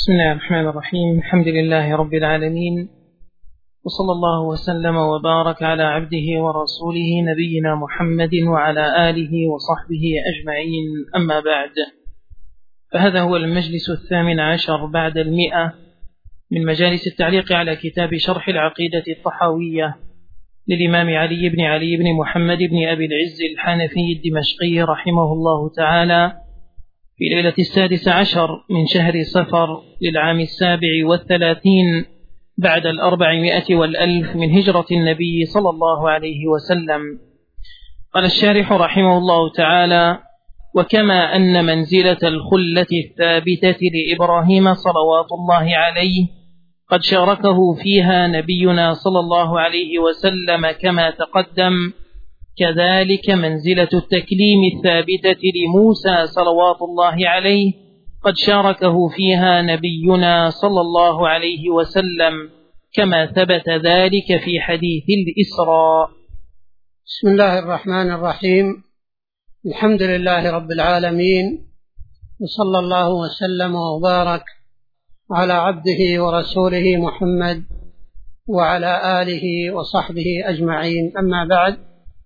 بسم الله الرحمن الرحيم. الحمد لله رب العالمين، وصلى الله وسلم وبارك على عبده ورسوله نبينا محمد وعلى آله وصحبه أجمعين، أما بعد، فهذا هو المجلس 18 بعد 100 من مجالس التعليق على كتاب شرح العقيدة الطحاوية للإمام علي بن محمد بن أبي العز الحنفي الدمشقي رحمه الله تعالى، في ليلة 16 من شهر صفر للعام 37 بعد 400 من هجرة النبي صلى الله عليه وسلم. قال الشارح رحمه الله تعالى: وكما أن منزلة الخلة الثابتة لإبراهيم صلوات الله عليه قد شاركه فيها نبينا صلى الله عليه وسلم كما تقدم، كذلك منزلة التكليم الثابتة لموسى صلوات الله عليه قد شاركه فيها نبينا صلى الله عليه وسلم كما ثبت ذلك في حديث الإسراء. بسم الله الرحمن الرحيم. الحمد لله رب العالمين، وصلى الله وسلم وبارك على عبده ورسوله محمد وعلى آله وصحبه أجمعين، أما بعد.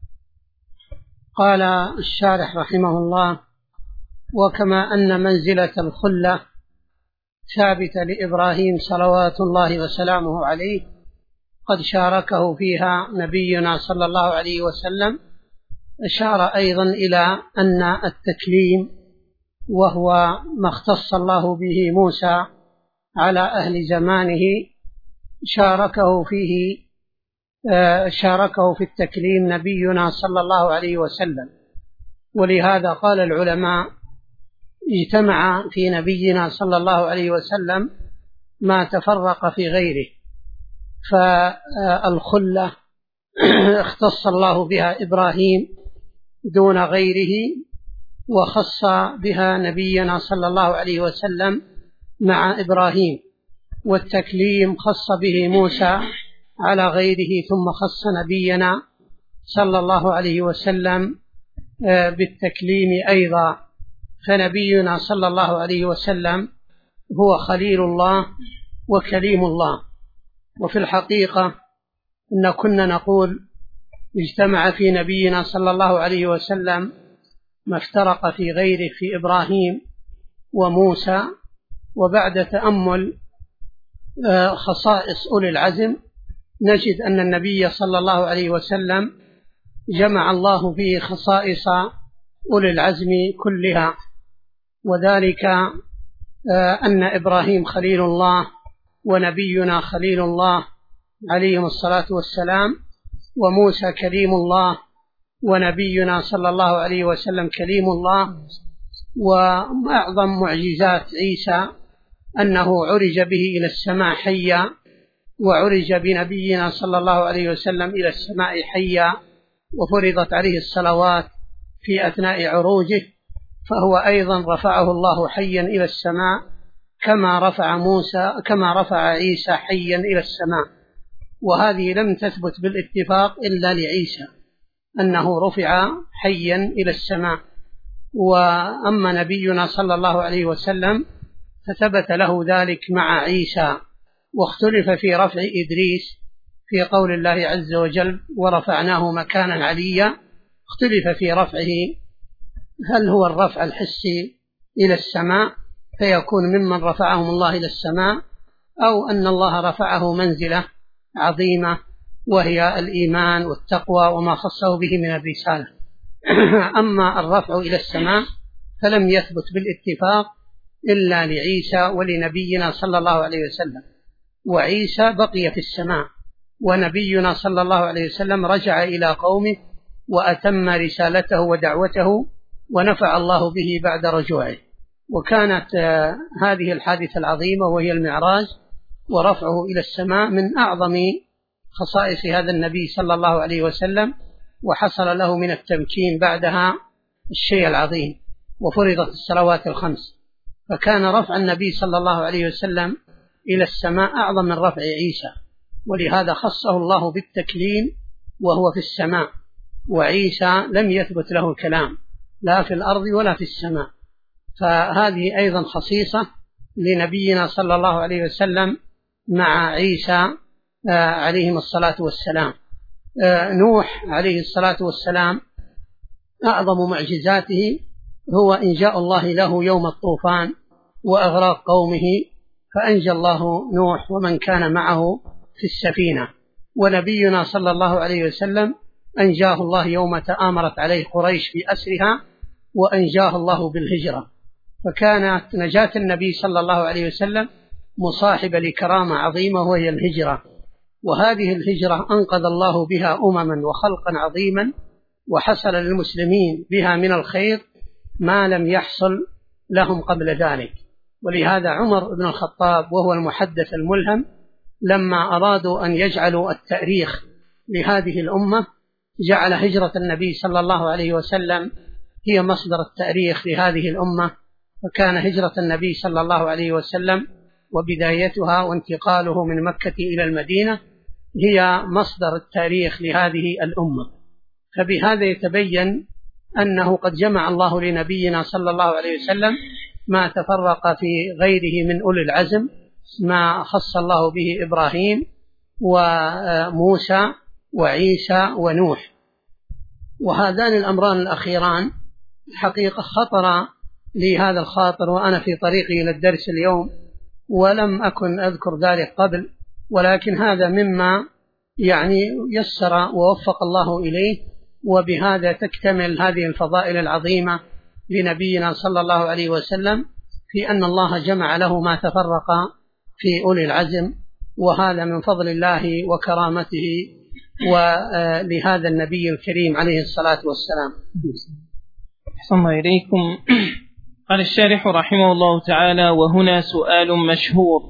قال الشارح رحمه الله: وكما أن منزلة الخلة ثابتة لإبراهيم صلوات الله وسلامه عليه قد شاركه فيها نبينا صلى الله عليه وسلم، أشار أيضا إلى أن التكليم، وهو ما اختص الله به موسى على أهل زمانه، شاركه في التكليم نبينا صلى الله عليه وسلم. ولهذا قال العلماء: اجتمع في نبينا صلى الله عليه وسلم ما تفرق في غيره، فالخلة اختص الله بها إبراهيم دون غيره، وخص بها نبينا صلى الله عليه وسلم مع إبراهيم، والتكليم خص به موسى على غيره، ثم خص نبينا صلى الله عليه وسلم بالتكليم أيضا. فنبينا صلى الله عليه وسلم هو خليل الله وكليم الله. وفي الحقيقة إن كنا نقول اجتمع في نبينا صلى الله عليه وسلم ما افترق في غيره في إبراهيم وموسى. وبعد تأمل خصائص أولي العزم نجد أن النبي صلى الله عليه وسلم جمع الله فيه خصائص أولي العزم كلها، وذلك أن إبراهيم خليل الله ونبينا خليل الله عليهم الصلاة والسلام، وموسى كليم الله ونبينا صلى الله عليه وسلم كليم الله. وأعظم معجزات عيسى أنه عرج به إلى السماء حيا، وعرج بنبينا صلى الله عليه وسلم إلى السماء حيا، وفرضت عليه الصلوات في أثناء عروجه، فهو أيضا رفعه الله حيا إلى السماء كما رفع عيسى حيا إلى السماء. وهذه لم تثبت بالاتفاق إلا لعيسى أنه رفع حيا إلى السماء. وأما نبينا صلى الله عليه وسلم فثبت له ذلك مع عيسى. واختلف في رفع إدريس في قول الله عز وجل: ورفعناه مكانا عليا. اختلف في رفعه، هل هو الرفع الحسي إلى السماء فيكون ممن رفعهم الله إلى السماء، أو أن الله رفعه منزلة عظيمة وهي الإيمان والتقوى وما خصه به من الرسالة. أما الرفع إلى السماء فلم يثبت بالاتفاق إلا لعيسى ولنبينا صلى الله عليه وسلم، وعيسى بقي في السماء، ونبينا صلى الله عليه وسلم رجع إلى قومه وأتم رسالته ودعوته، ونفع الله به بعد رجوعه. وكانت هذه الحادثة العظيمة وهي المعراج ورفعه إلى السماء من أعظم خصائص هذا النبي صلى الله عليه وسلم، وحصل له من التمكين بعدها الشيء العظيم، وفرضت الصلوات الخمس. فكان رفع النبي صلى الله عليه وسلم إلى السماء أعظم من رفع عيسى، ولهذا خصه الله بالتكليم وهو في السماء. وعيسى لم يثبت له الكلام لا في الأرض ولا في السماء، فهذه أيضا خصيصة لنبينا صلى الله عليه وسلم مع عيسى عليهم الصلاة والسلام. نوح عليه الصلاة والسلام أعظم معجزاته هو إنجاء الله له يوم الطوفان وأغراق قومه، فأنجى الله نوح ومن كان معه في السفينة. ونبينا صلى الله عليه وسلم أنجاه الله يوم تآمرت عليه قريش في أسرها، وأنجاه الله بالهجرة، فكانت نجاة النبي صلى الله عليه وسلم مصاحبة لكرامة عظيمة وهي الهجرة. وهذه الهجرة أنقذ الله بها أمما وخلقا عظيما، وحصل للمسلمين بها من الخير ما لم يحصل لهم قبل ذلك. ولهذا عمر بن الخطاب وهو المحدث الملهم لما أرادوا أن يجعلوا التاريخ لهذه الأمة جعل هجرة النبي صلى الله عليه وسلم هي مصدر التاريخ لهذه الأمة، فكان هجرة النبي صلى الله عليه وسلم وبدايتها وانتقاله من مكة إلى المدينة هي مصدر التاريخ لهذه الأمة. فبهذا يتبين أنه قد جمع الله لنبينا صلى الله عليه وسلم ما تفرق في غيره من أولي العزم، ما خص الله به إبراهيم وموسى وعيسى ونوح. وهذان الأمران الأخيران حقيقة خطر لي هذا الخاطر وأنا في طريقي إلى الدرس اليوم، ولم أكن أذكر ذلك قبل، ولكن هذا مما يسر ووفق الله إليه، وبهذا تكتمل هذه الفضائل العظيمة لنبينا صلى الله عليه وسلم في أن الله جمع له ما تفرق في أولي العزم، وهذا من فضل الله وكرامته ولهذا النبي الكريم عليه الصلاة والسلام. أحسن إليكم. قال الشارح رحمه الله تعالى: وهنا سؤال مشهور،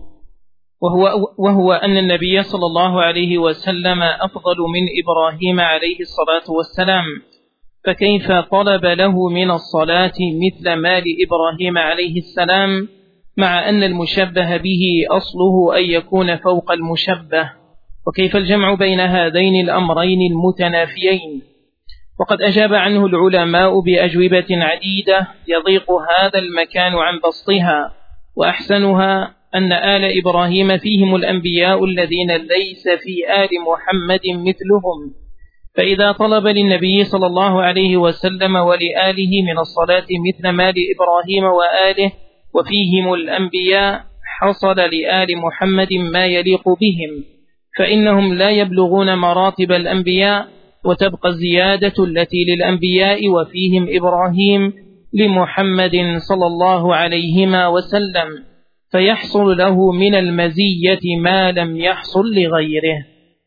وهو أن النبي صلى الله عليه وسلم أفضل من إبراهيم عليه الصلاة والسلام، فكيف طلب له من الصلاة مثل ما لإبراهيم عليه السلام، مع أن المشبه به أصله أن يكون فوق المشبه؟ وكيف الجمع بين هذين الأمرين المتنافيين؟ وقد أجاب عنه العلماء بأجوبة عديدة يضيق هذا المكان عن بسطها، وأحسنها أن آل إبراهيم فيهم الأنبياء الذين ليس في آل محمد مثلهم، فإذا طلب للنبي صلى الله عليه وسلم ولآله من الصلاة مثل ما لإبراهيم وآله وفيهم الأنبياء، حصل لآل محمد ما يليق بهم، فإنهم لا يبلغون مراتب الأنبياء، وتبقى الزيادة التي للأنبياء وفيهم إبراهيم لمحمد صلى الله عليهما وسلم، فيحصل له من المزية ما لم يحصل لغيره.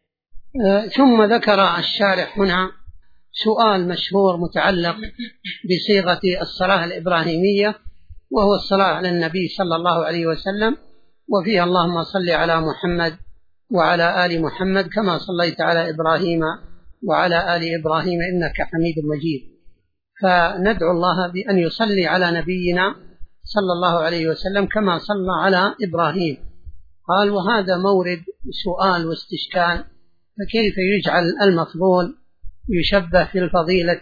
ثم ذكر الشارح هنا سؤال مشهور متعلق بصيغة الصلاة الإبراهيمية، وهو الصلاة على النبي صلى الله عليه وسلم، وفيها اللهم صل على محمد وعلى آل محمد كما صليت على إبراهيم وعلى آل إبراهيم إنك حميد مجيد. فندعو الله بأن يصلي على نبينا صلى الله عليه وسلم كما صلى على إبراهيم. قال: وهذا مورد سؤال واستشكال، فكيف يجعل المفضول يشبه في الفضيلة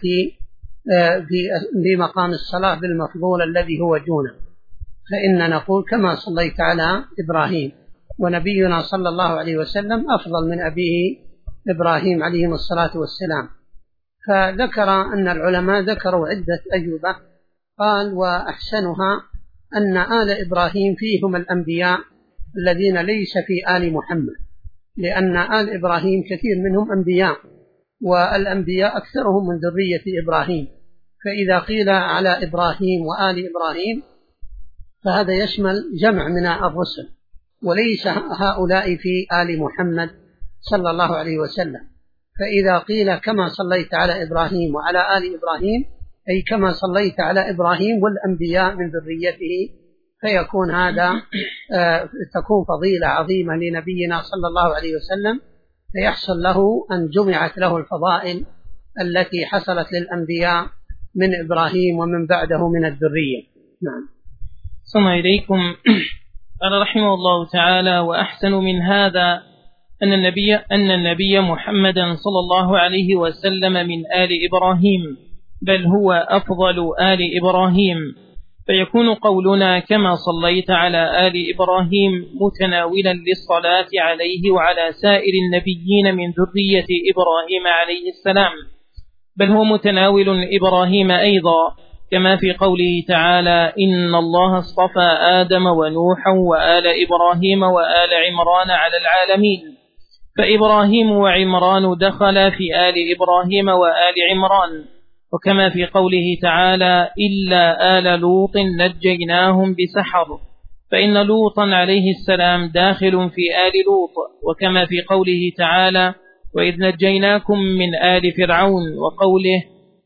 في مقام الصلاة بالمفضول الذي هو دونه؟ فإن نقول كما صليت على إبراهيم، ونبينا صلى الله عليه وسلم أفضل من أبيه إبراهيم عليه الصلاة والسلام. فذكر أن العلماء ذكروا عدة أجوبة. قال: وأحسنها أن آل إبراهيم فيهم الأنبياء الذين ليس في آل محمد، لأن آل إبراهيم كثير منهم أنبياء، والأنبياء أكثرهم من ذرية إبراهيم، فإذا قيل على إبراهيم وآل إبراهيم فهذا يشمل جمع من الرسل، وليس هؤلاء في آل محمد صلى الله عليه وسلم. فإذا قيل كما صليت على إبراهيم وعلى آل إبراهيم أي كما صليت على إبراهيم والأنبياء من ذريته، فيكون هذا تكون فضيلة عظيمة لنبينا صلى الله عليه وسلم، فيحصل له أن جمعت له الفضائل التي حصلت للأنبياء من إبراهيم ومن بعده من الذرية. نعم. ثم إليكم. قال رحمه الله تعالى: وأحسن من هذا أن النبي محمدا صلى الله عليه وسلم من آل إبراهيم، بل هو أفضل آل إبراهيم، فيكون قولنا كما صليت على آل إبراهيم متناولا للصلاة عليه وعلى سائر النبيين من ذرية إبراهيم عليه السلام، بل هو متناول إبراهيم أيضا، كما في قوله تعالى: إن الله اصطفى آدم ونوحا وآل إبراهيم وآل عمران على العالمين، فإبراهيم وعمران دخل في آل إبراهيم وآل عمران. وكما في قوله تعالى: إلا آل لوط نجيناهم بسحر، فإن لوطا عليه السلام داخل في آل لوط. وكما في قوله تعالى: وإذ نجيناكم من آل فرعون، وقوله: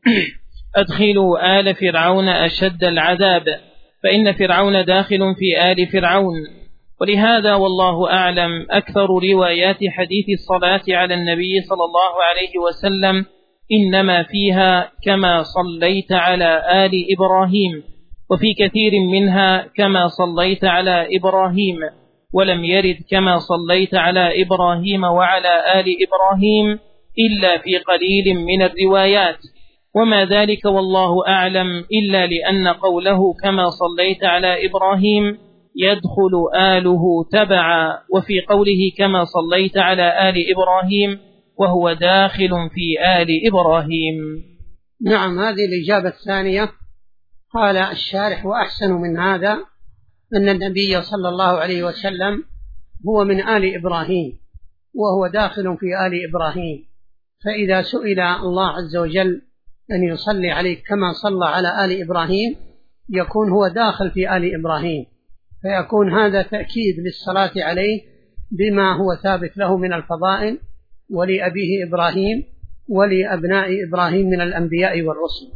أدخلوا آل فرعون أشد العذاب، فإن فرعون داخل في آل فرعون. ولهذا والله أعلم أكثر روايات حديث الصلاة على النبي صلى الله عليه وسلم إنما فيها كما صليت على آل إبراهيم، وفي كثير منها كما صليت على إبراهيم، ولم يرد كما صليت على إبراهيم وعلى آل إبراهيم إلا في قليل من الروايات، وما ذلك والله أعلم إلا لأن قوله كما صليت على إبراهيم يدخل آله تبعا، وفي قوله كما صليت على آل إبراهيم وهو داخل في آل إبراهيم. نعم، هذه الإجابة الثانية. قال الشارح: وأحسن من هذا أن النبي صلى الله عليه وسلم هو من آل إبراهيم وهو داخل في آل إبراهيم، فإذا سئل الله عز وجل أن يصلي عليه كما صلى على آل إبراهيم يكون هو داخل في آل إبراهيم، فيكون هذا تأكيد للصلاة عليه بما هو ثابت له من الفضائل، ولأبيه إبراهيم ولأبناء إبراهيم من الأنبياء والرسل.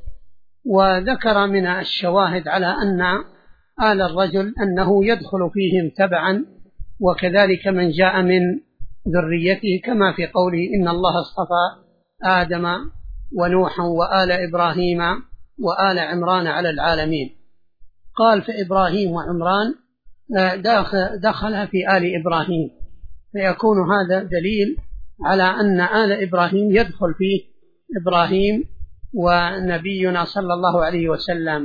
وذكر من الشواهد على أن آل الرجل أنه يدخل فيهم تبعا، وكذلك من جاء من ذريته، كما في قوله: إن الله اصطفى آدم ونوحا وآل إبراهيم وآل عمران على العالمين. قال: فإبراهيم وعمران دخل في آل إبراهيم، فيكون هذا دليل على أن آل إبراهيم يدخل فيه إبراهيم ونبينا صلى الله عليه وسلم.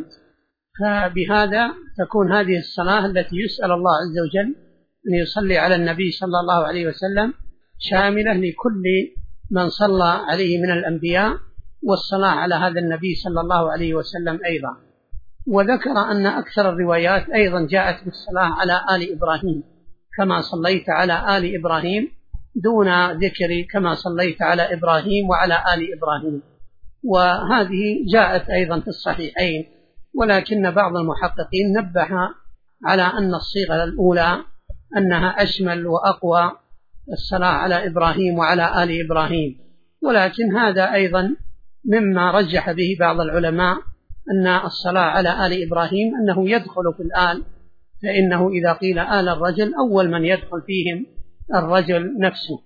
فبهذا تكون هذه الصلاة التي يسأل الله عز وجل أن يصلي على النبي صلى الله عليه وسلم شاملة لكل من صلى عليه من الأنبياء، والصلاة على هذا النبي صلى الله عليه وسلم أيضا. وذكر أن أكثر الروايات أيضا جاءت بالصلاة على آل إبراهيم كما صليت على آل إبراهيم، دون ذكر كما صليت على إبراهيم وعلى آل إبراهيم، وهذه جاءت أيضا في الصحيحين. ولكن بعض المحققين نبه على أن الصيغة الأولى أنها أشمل وأقوى، الصلاة على إبراهيم وعلى آل إبراهيم. ولكن هذا أيضا مما رجح به بعض العلماء، أن الصلاة على آل إبراهيم أنه يدخل في الآل، فإنه إذا قيل آل الرجل أول من يدخل فيهم الرجل نفسه.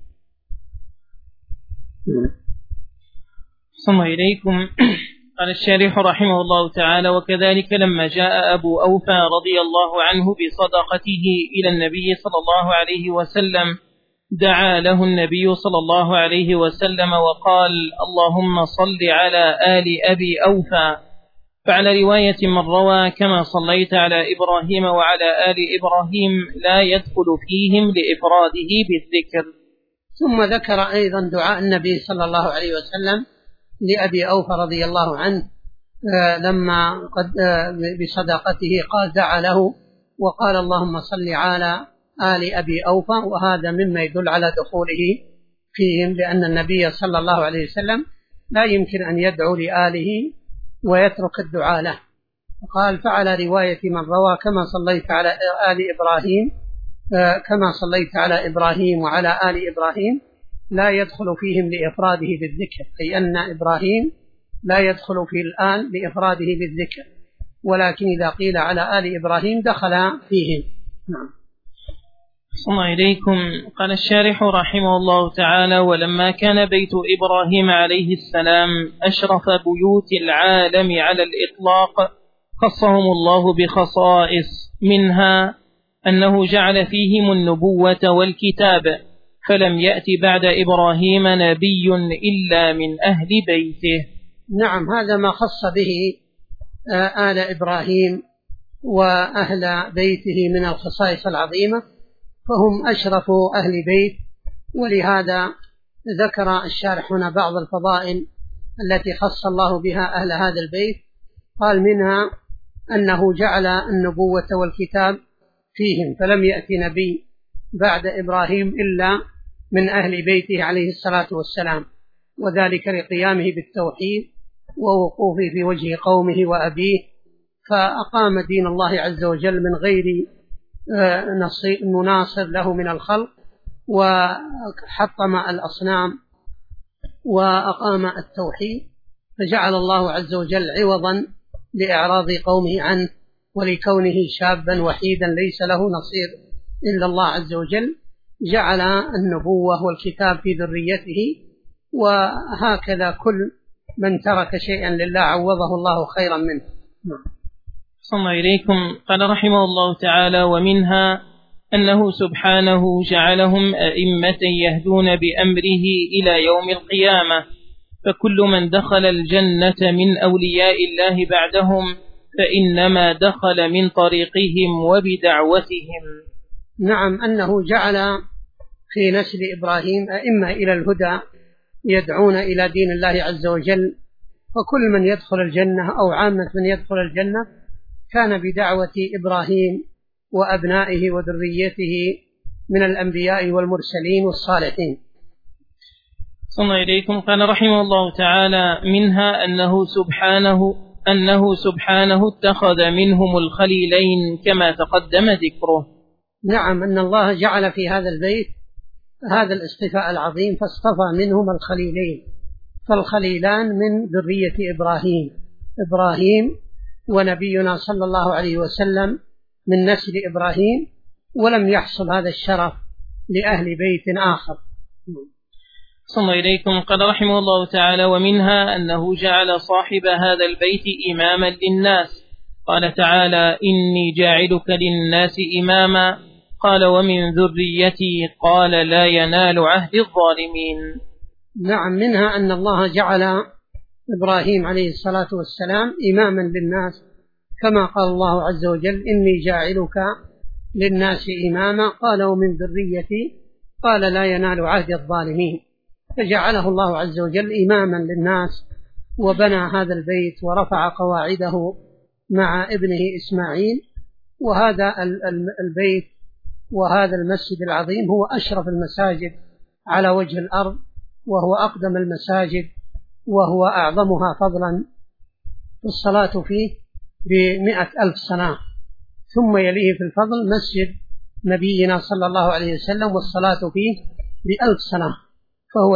صلى إليكم. قال الشارح رحمه الله تعالى: وكذلك لما جاء أبو أوفى رضي الله عنه بصدقته إلى النبي صلى الله عليه وسلم دعا له النبي صلى الله عليه وسلم وقال: اللهم صل على آل أبي أوفى. فعلى رواية من روى كما صليت على إبراهيم وعلى آل إبراهيم لا يدخل فيهم لإفراده بالذكر. ثم ذكر أيضا دعاء النبي صلى الله عليه وسلم لأبي أوفى رضي الله عنه لما قد بصداقته قال دعا له وقال: اللهم صل على آل أبي أوفى. وهذا مما يدل على دخوله فيهم، لأن النبي صلى الله عليه وسلم لا يمكن أن يدعو لآله ويترك الدعاء له. وقال: فعلى رواية من روى كما صليت على آل إبراهيم كما صليت على إبراهيم وعلى آل إبراهيم لا يدخل فيهم لإفراده بالذكر، أي أن إبراهيم لا يدخل في الآل لإفراده بالذكر، ولكن إذا قيل على آل إبراهيم دخل فيهم. نعم. صلى إليكم. قال الشارح رحمه الله تعالى: ولما كان بيت إبراهيم عليه السلام أشرف بيوت العالم على الإطلاق خصهم الله بخصائص، منها أنه جعل فيهم النبوة والكتاب، فلم يأتي بعد إبراهيم نبي إلا من أهل بيته. نعم، هذا ما خص به آل إبراهيم وأهل بيته من الخصائص العظيمة، فهم أشرف أهل بيت. ولهذا ذكر الشارح هنا بعض الفضائل التي خص الله بها أهل هذا البيت. قال منها أنه جعل النبوة والكتاب فيهم، فلم يأتي نبي بعد إبراهيم إلا من أهل بيته عليه الصلاة والسلام، وذلك لقيامه بالتوحيد ووقوفه في وجه قومه وأبيه، فأقام دين الله عز وجل من غير مناصر له من الخلق، وحطم الأصنام وأقام التوحيد، فجعل الله عز وجل عوضا لإعراض قومه عنه ولكونه شابا وحيدا ليس له نصير إلا الله عز وجل، جعل النبوة والكتاب في ذريته. وهكذا كل من ترك شيئا لله عوضه الله خيرا منه. صلى الله إليكم. قال رحمه الله تعالى: ومنها أنه سبحانه جعلهم أئمة يهدون بأمره إلى يوم القيامة، فكل من دخل الجنة من أولياء الله بعدهم فإنما دخل من طريقهم وبدعوتهم. نعم، أنه جعل في نسل إبراهيم أئمة إلى الهدى يدعون إلى دين الله عز وجل، فكل من يدخل الجنة أو عامة من يدخل الجنة كان بدعوة إبراهيم وأبنائه وذريته من الأنبياء والمرسلين والصالحين. صلى الله إليكم. قال رحمه الله تعالى: منها أنه سبحانه اتخذ منهم الخليلين كما تقدم ذكره. نعم، أن الله جعل في هذا البيت هذا الاصطفاء العظيم، فاصطفى منهم الخليلين، فالخليلان من ذرية إبراهيم ونبينا صلى الله عليه وسلم من نسل إبراهيم، ولم يحصل هذا الشرف لأهل بيت آخر. صلى الله إليكم. قال رحمه الله تعالى: ومنها أنه جعل صاحب هذا البيت إماما للناس. قال تعالى: إني جاعلك للناس إماما. قال: ومن ذريتي. قال: لا ينال عهد الظالمين. نعم، منها أن الله جعل إبراهيم عليه الصلاة والسلام إماما للناس، كما قال الله عز وجل: إني جاعلك للناس إماما. قال: ومن ذريتي. قال: لا ينال عهد الظالمين. فجعله الله عز وجل إماما للناس، وبنى هذا البيت ورفع قواعده مع ابنه إسماعيل. وهذا البيت وهذا المسجد العظيم هو أشرف المساجد على وجه الأرض، وهو أقدم المساجد، وهو أعظمها فضلا في الصلاة فيه ب100,000 صلاة، ثم يليه في الفضل مسجد نبينا صلى الله عليه وسلم والصلاة فيه ب1,000 صلاة، فهو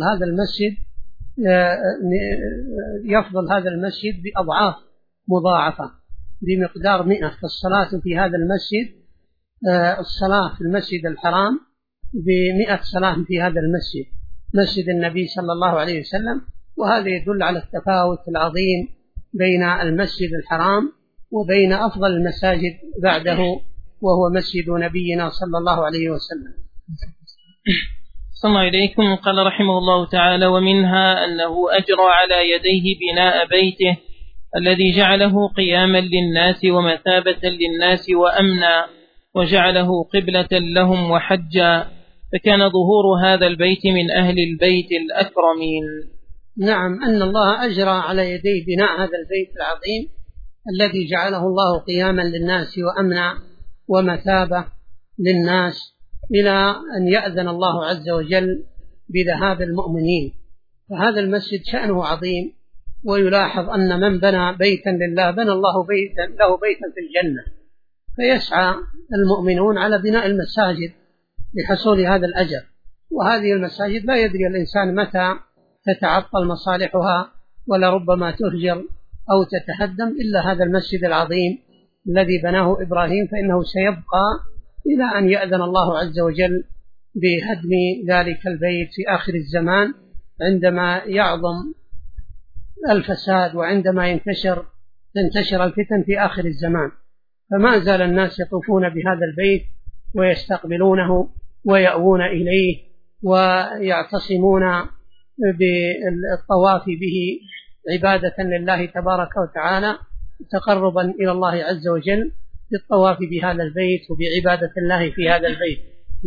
يفضل هذا المسجد بأضعاف مضاعفة بمقدار 100. فالصلاة في هذا المسجد، الصلاة في المسجد الحرام ب100 صلاة في هذا المسجد، مسجد النبي صلى الله عليه وسلم. وهذا يدل على التفاوت العظيم بين المسجد الحرام وبين أفضل المساجد بعده، وهو مسجد نبينا صلى الله عليه وسلم. صلى الله إليكم. قال رحمه الله تعالى: ومنها أنه أجرى على يديه بناء بيته الذي جعله قياما للناس ومثابة للناس وأمنا، وجعله قبلة لهم وحجا، فكان ظهور هذا البيت من أهل البيت الأكرمين. نعم، أن الله أجرى على يديه بناء هذا البيت العظيم الذي جعله الله قياما للناس وأمنا ومثابة للناس، إلى أن يأذن الله عز وجل بذهاب المؤمنين. فهذا المسجد شأنه عظيم، ويلاحظ أن من بنى بيتا لله بنى الله له بيتا في الجنة، فيسعى المؤمنون على بناء المساجد لحصول هذا الأجر. وهذه المساجد لا يدري الإنسان متى تتعطل مصالحها ولربما تهجر أو تتهدم، إلا هذا المسجد العظيم الذي بناه إبراهيم فإنه سيبقى إلى أن يأذن الله عز وجل بهدم ذلك البيت في آخر الزمان، عندما يعظم الفساد وعندما تنتشر الفتن في آخر الزمان. فما زال الناس يطوفون بهذا البيت ويستقبلونه ويأوون إليه ويعتصمون بالطواف به عبادة لله تبارك وتعالى، تقربا إلى الله عز وجل بالطواف بهذا البيت وبعبادة الله في هذا البيت.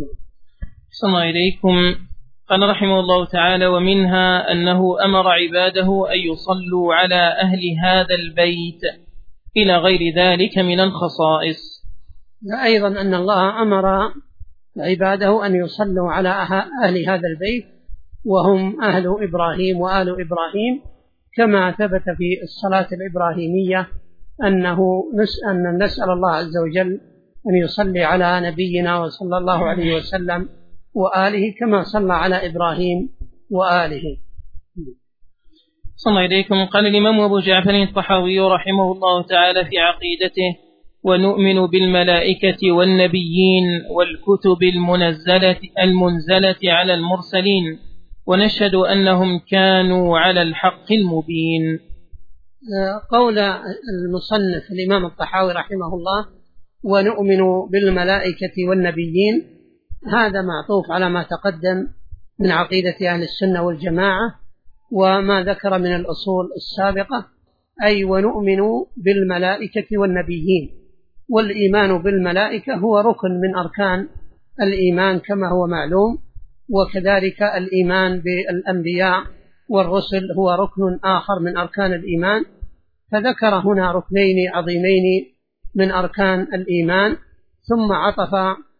صلى الله إليكم. قال رحمه الله تعالى: ومنها أنه أمر عباده أن يصلوا على أهل هذا البيت إلى غير ذلك من الخصائص. أيضا أن الله أمر عباده أن يصلوا على أهل هذا البيت وهم أهل إبراهيم وآل إبراهيم، كما ثبت في الصلاة الإبراهيمية أن نسأل الله عز وجل أن يصلي على نبينا وصلى الله عليه وسلم وآله كما صلى على إبراهيم وآله. صلى الله إليكم. قال الإمام أبو جعفر الطحاوي رحمه الله تعالى في عقيدته: ونؤمن بالملائكة والنبيين والكتب المنزلة على المرسلين ونشهد أنهم كانوا على الحق المبين. قول المصنف الإمام الطحاوي رحمه الله ونؤمن بالملائكة والنبيين، هذا معطوف على ما تقدم من عقيدة أهل السنة والجماعة وما ذكر من الأصول السابقة، أي ونؤمن بالملائكة والنبيين. والإيمان بالملائكة هو ركن من أركان الإيمان كما هو معلوم، وكذلك الإيمان بالأنبياء والرسل هو ركن آخر من أركان الإيمان، فذكر هنا ركنين عظيمين من أركان الإيمان، ثم عطف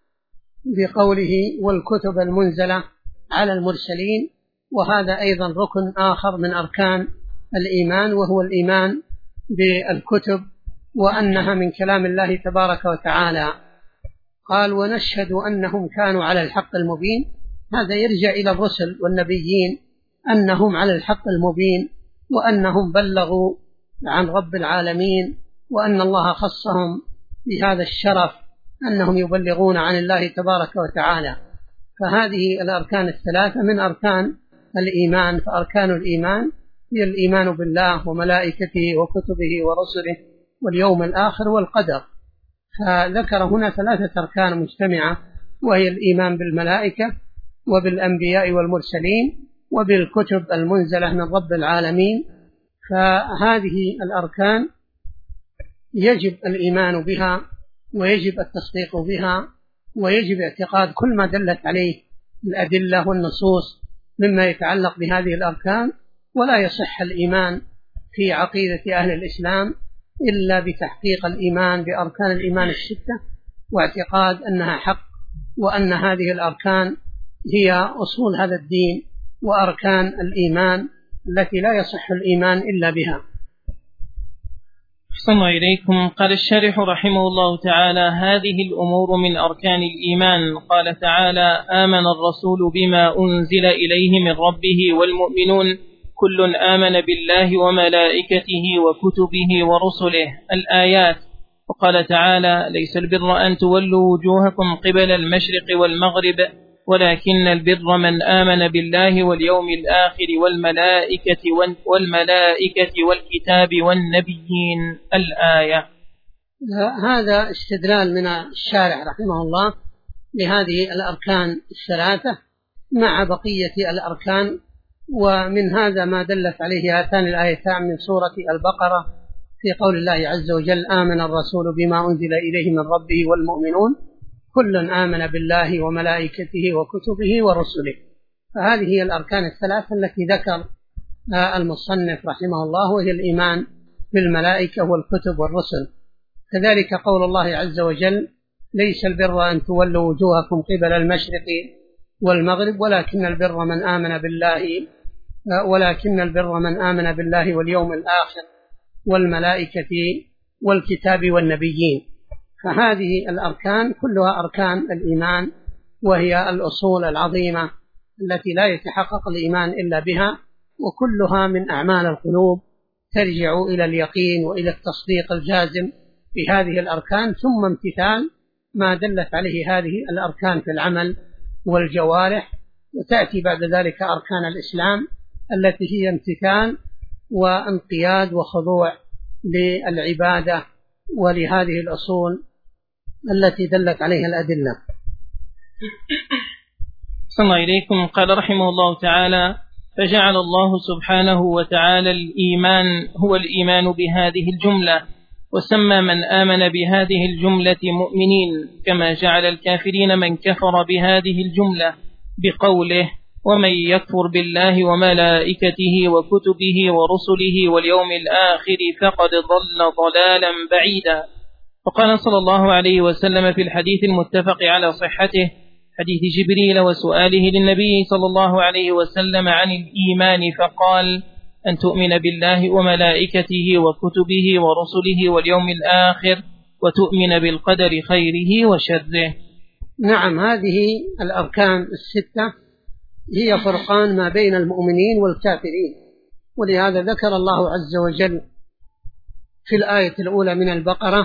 بقوله والكتب المنزلة على المرسلين، وهذا أيضا ركن آخر من أركان الإيمان، وهو الإيمان بالكتب وأنها من كلام الله تبارك وتعالى. قال ونشهد أنهم كانوا على الحق المبين، هذا يرجع إلى الرسل والنبيين أنهم على الحق المبين، وأنهم بلغوا عن رب العالمين، وأن الله خصهم بهذا الشرف أنهم يبلغون عن الله تبارك وتعالى. فهذه الأركان الثلاثة من أركان الإيمان، فأركان الإيمان هي الإيمان بالله وملائكته وكتبه ورسله واليوم الآخر والقدر. فذكر هنا ثلاثة أركان مجتمعة، وهي الإيمان بالملائكة وبالأنبياء والمرسلين وبالكتب المنزلة من رب العالمين. فهذه الأركان يجب الإيمان بها ويجب التصديق بها، ويجب اعتقاد كل ما دلت عليه الأدلة والنصوص مما يتعلق بهذه الأركان. ولا يصح الإيمان في عقيدة أهل الإسلام إلا بتحقيق الإيمان بأركان الإيمان الستة، واعتقاد أنها حق، وأن هذه الأركان هي أصول هذا الدين وأركان الإيمان التي لا يصح الإيمان إلا بها. صلى الله إليكم. قال الشارح رحمه الله تعالى: هذه الأمور من أركان الإيمان. قال تعالى: آمن الرسول بما أنزل إليه من ربه والمؤمنون كل آمن بالله وملائكته وكتبه ورسله. الآيات. وقال تعالى: ليس البر أن تولوا وجوهكم قبل المشرق والمغرب ولكن البر من آمن بالله واليوم الآخر والملائكة والكتاب والنبيين. الآية. هذا استدلال من الشارح رحمه الله لهذه الأركان الثلاثة مع بقية الأركان، ومن هذا ما دلت عليه هاتان الآيتان من سورة البقرة في قول الله عز وجل: آمن الرسول بما أنزل إليه من ربه والمؤمنون كل آمن بالله وملائكته وكتبه ورسله. فهذه هي الأركان الثلاثة التي ذكر المصنف رحمه الله، وهي الإيمان بالملائكة والكتب والرسل. كذلك قول الله عز وجل: ليس البر أن تولوا وجوهكم قبل المشرق والمغرب ولكن البر من آمن بالله واليوم الآخر والملائكة والكتاب والنبيين. فهذه الأركان كلها أركان الإيمان، وهي الأصول العظيمة التي لا يتحقق الإيمان إلا بها، وكلها من أعمال القلوب ترجع إلى اليقين وإلى التصديق الجازم بهذه الأركان، ثم امتثال ما دلت عليه هذه الأركان في العمل والجوارح، وتأتي بعد ذلك أركان الإسلام التي هي امتثال وانقياد وخضوع للعبادة ولهذه الأصول التي دلت عليها الأدلة. صلى الله إليكم. قال رحمه الله تعالى: فجعل الله سبحانه وتعالى الإيمان هو الإيمان بهذه الجملة وسمى من آمن بهذه الجملة مؤمنين، كما جعل الكافرين من كفر بهذه الجملة بقوله: ومن يكفر بالله وملائكته وكتبه ورسله واليوم الآخر فقد ضل ضلالا بعيدا. وقال صلى الله عليه وسلم في الحديث المتفق على صحته، حديث جبريل وسؤاله للنبي صلى الله عليه وسلم عن الإيمان، فقال: أن تؤمن بالله وملائكته وكتبه ورسله واليوم الآخر وتؤمن بالقدر خيره وشره. نعم، هذه الأركان الستة هي فرقان ما بين المؤمنين والكافرين، ولهذا ذكر الله عز وجل في الآية الأولى من البقرة،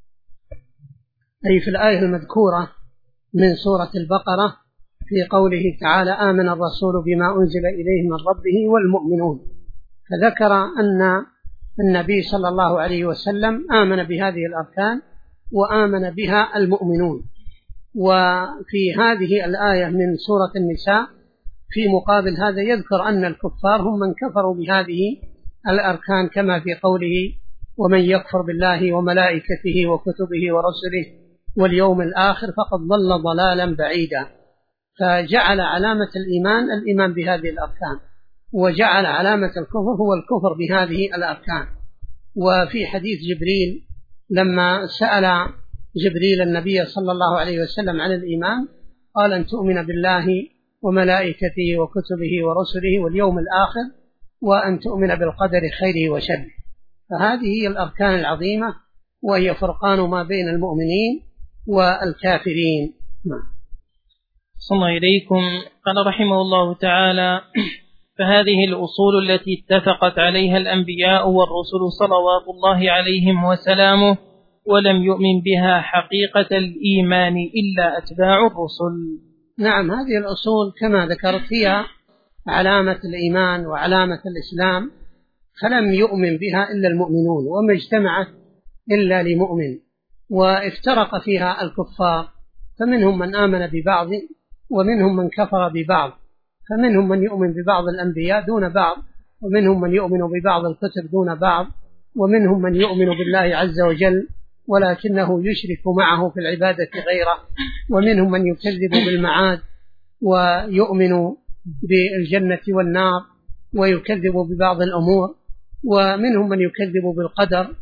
أي في الآية المذكورة من سورة البقرة، في قوله تعالى: آمن الرسول بما أنزل إليه من ربه والمؤمنون، فذكر أن النبي صلى الله عليه وسلم آمن بهذه الأركان وآمن بها المؤمنون. وفي هذه الآية من سورة النساء في مقابل هذا يذكر أن الكفار هم من كفروا بهذه الأركان، كما في قوله: ومن يكفر بالله وملائكته وكتبه ورسله واليوم الآخر فقد ضل ضلالا بعيدا. فجعل علامة الإيمان بهذه الأركان، وجعل علامة الكفر هو الكفر بهذه الأركان. وفي حديث جبريل لما سأل جبريل النبي صلى الله عليه وسلم عن الإيمان قال: أن تؤمن بالله وملائكته وكتبه ورسله واليوم الآخر وأن تؤمن بالقدر خيره وشره. فهذه هي الأركان العظيمة، وهي فرقان ما بين المؤمنين والكافرين. صلى الله إليكم. قال رحمه الله تعالى: فهذه الأصول التي اتفقت عليها الأنبياء والرسل صلوات الله عليهم وسلامه، ولم يؤمن بها حقيقة الإيمان إلا أتباع الرسل. نعم، هذه الأصول كما ذكرت فيها علامة الإيمان وعلامة الإسلام، فلم يؤمن بها إلا المؤمنون، وما اجتمعت إلا لمؤمن. وافترق فيها الكفار، فمنهم من آمن ببعض ومنهم من كفر ببعض، فمنهم من يؤمن ببعض الأنبياء دون بعض، ومنهم من يؤمن ببعض الكتب دون بعض، ومنهم من يؤمن بالله عز وجل ولكنه يشرك معه في العبادة غيره، ومنهم من يكذب بالمعاد ويؤمن بالجنة والنار ويكذب ببعض الأمور، ومنهم من يكذب بالقدر.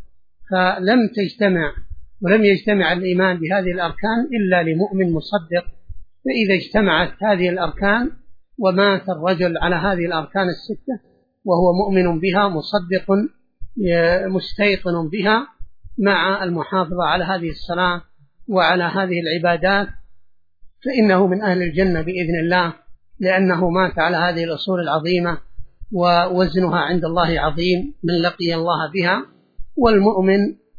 ولم يجتمع الإيمان بهذه الأركان إلا لمؤمن مصدق. فإذا اجتمعت هذه الأركان ومات الرجل على هذه الأركان الستة وهو مؤمن بها مصدق مستيقن بها، مع المحافظة على هذه الصلاة وعلى هذه العبادات، فإنه من أهل الجنة بإذن الله، لأنه مات على هذه الأصول العظيمة ووزنها عند الله عظيم من لقي الله بها. والمؤمن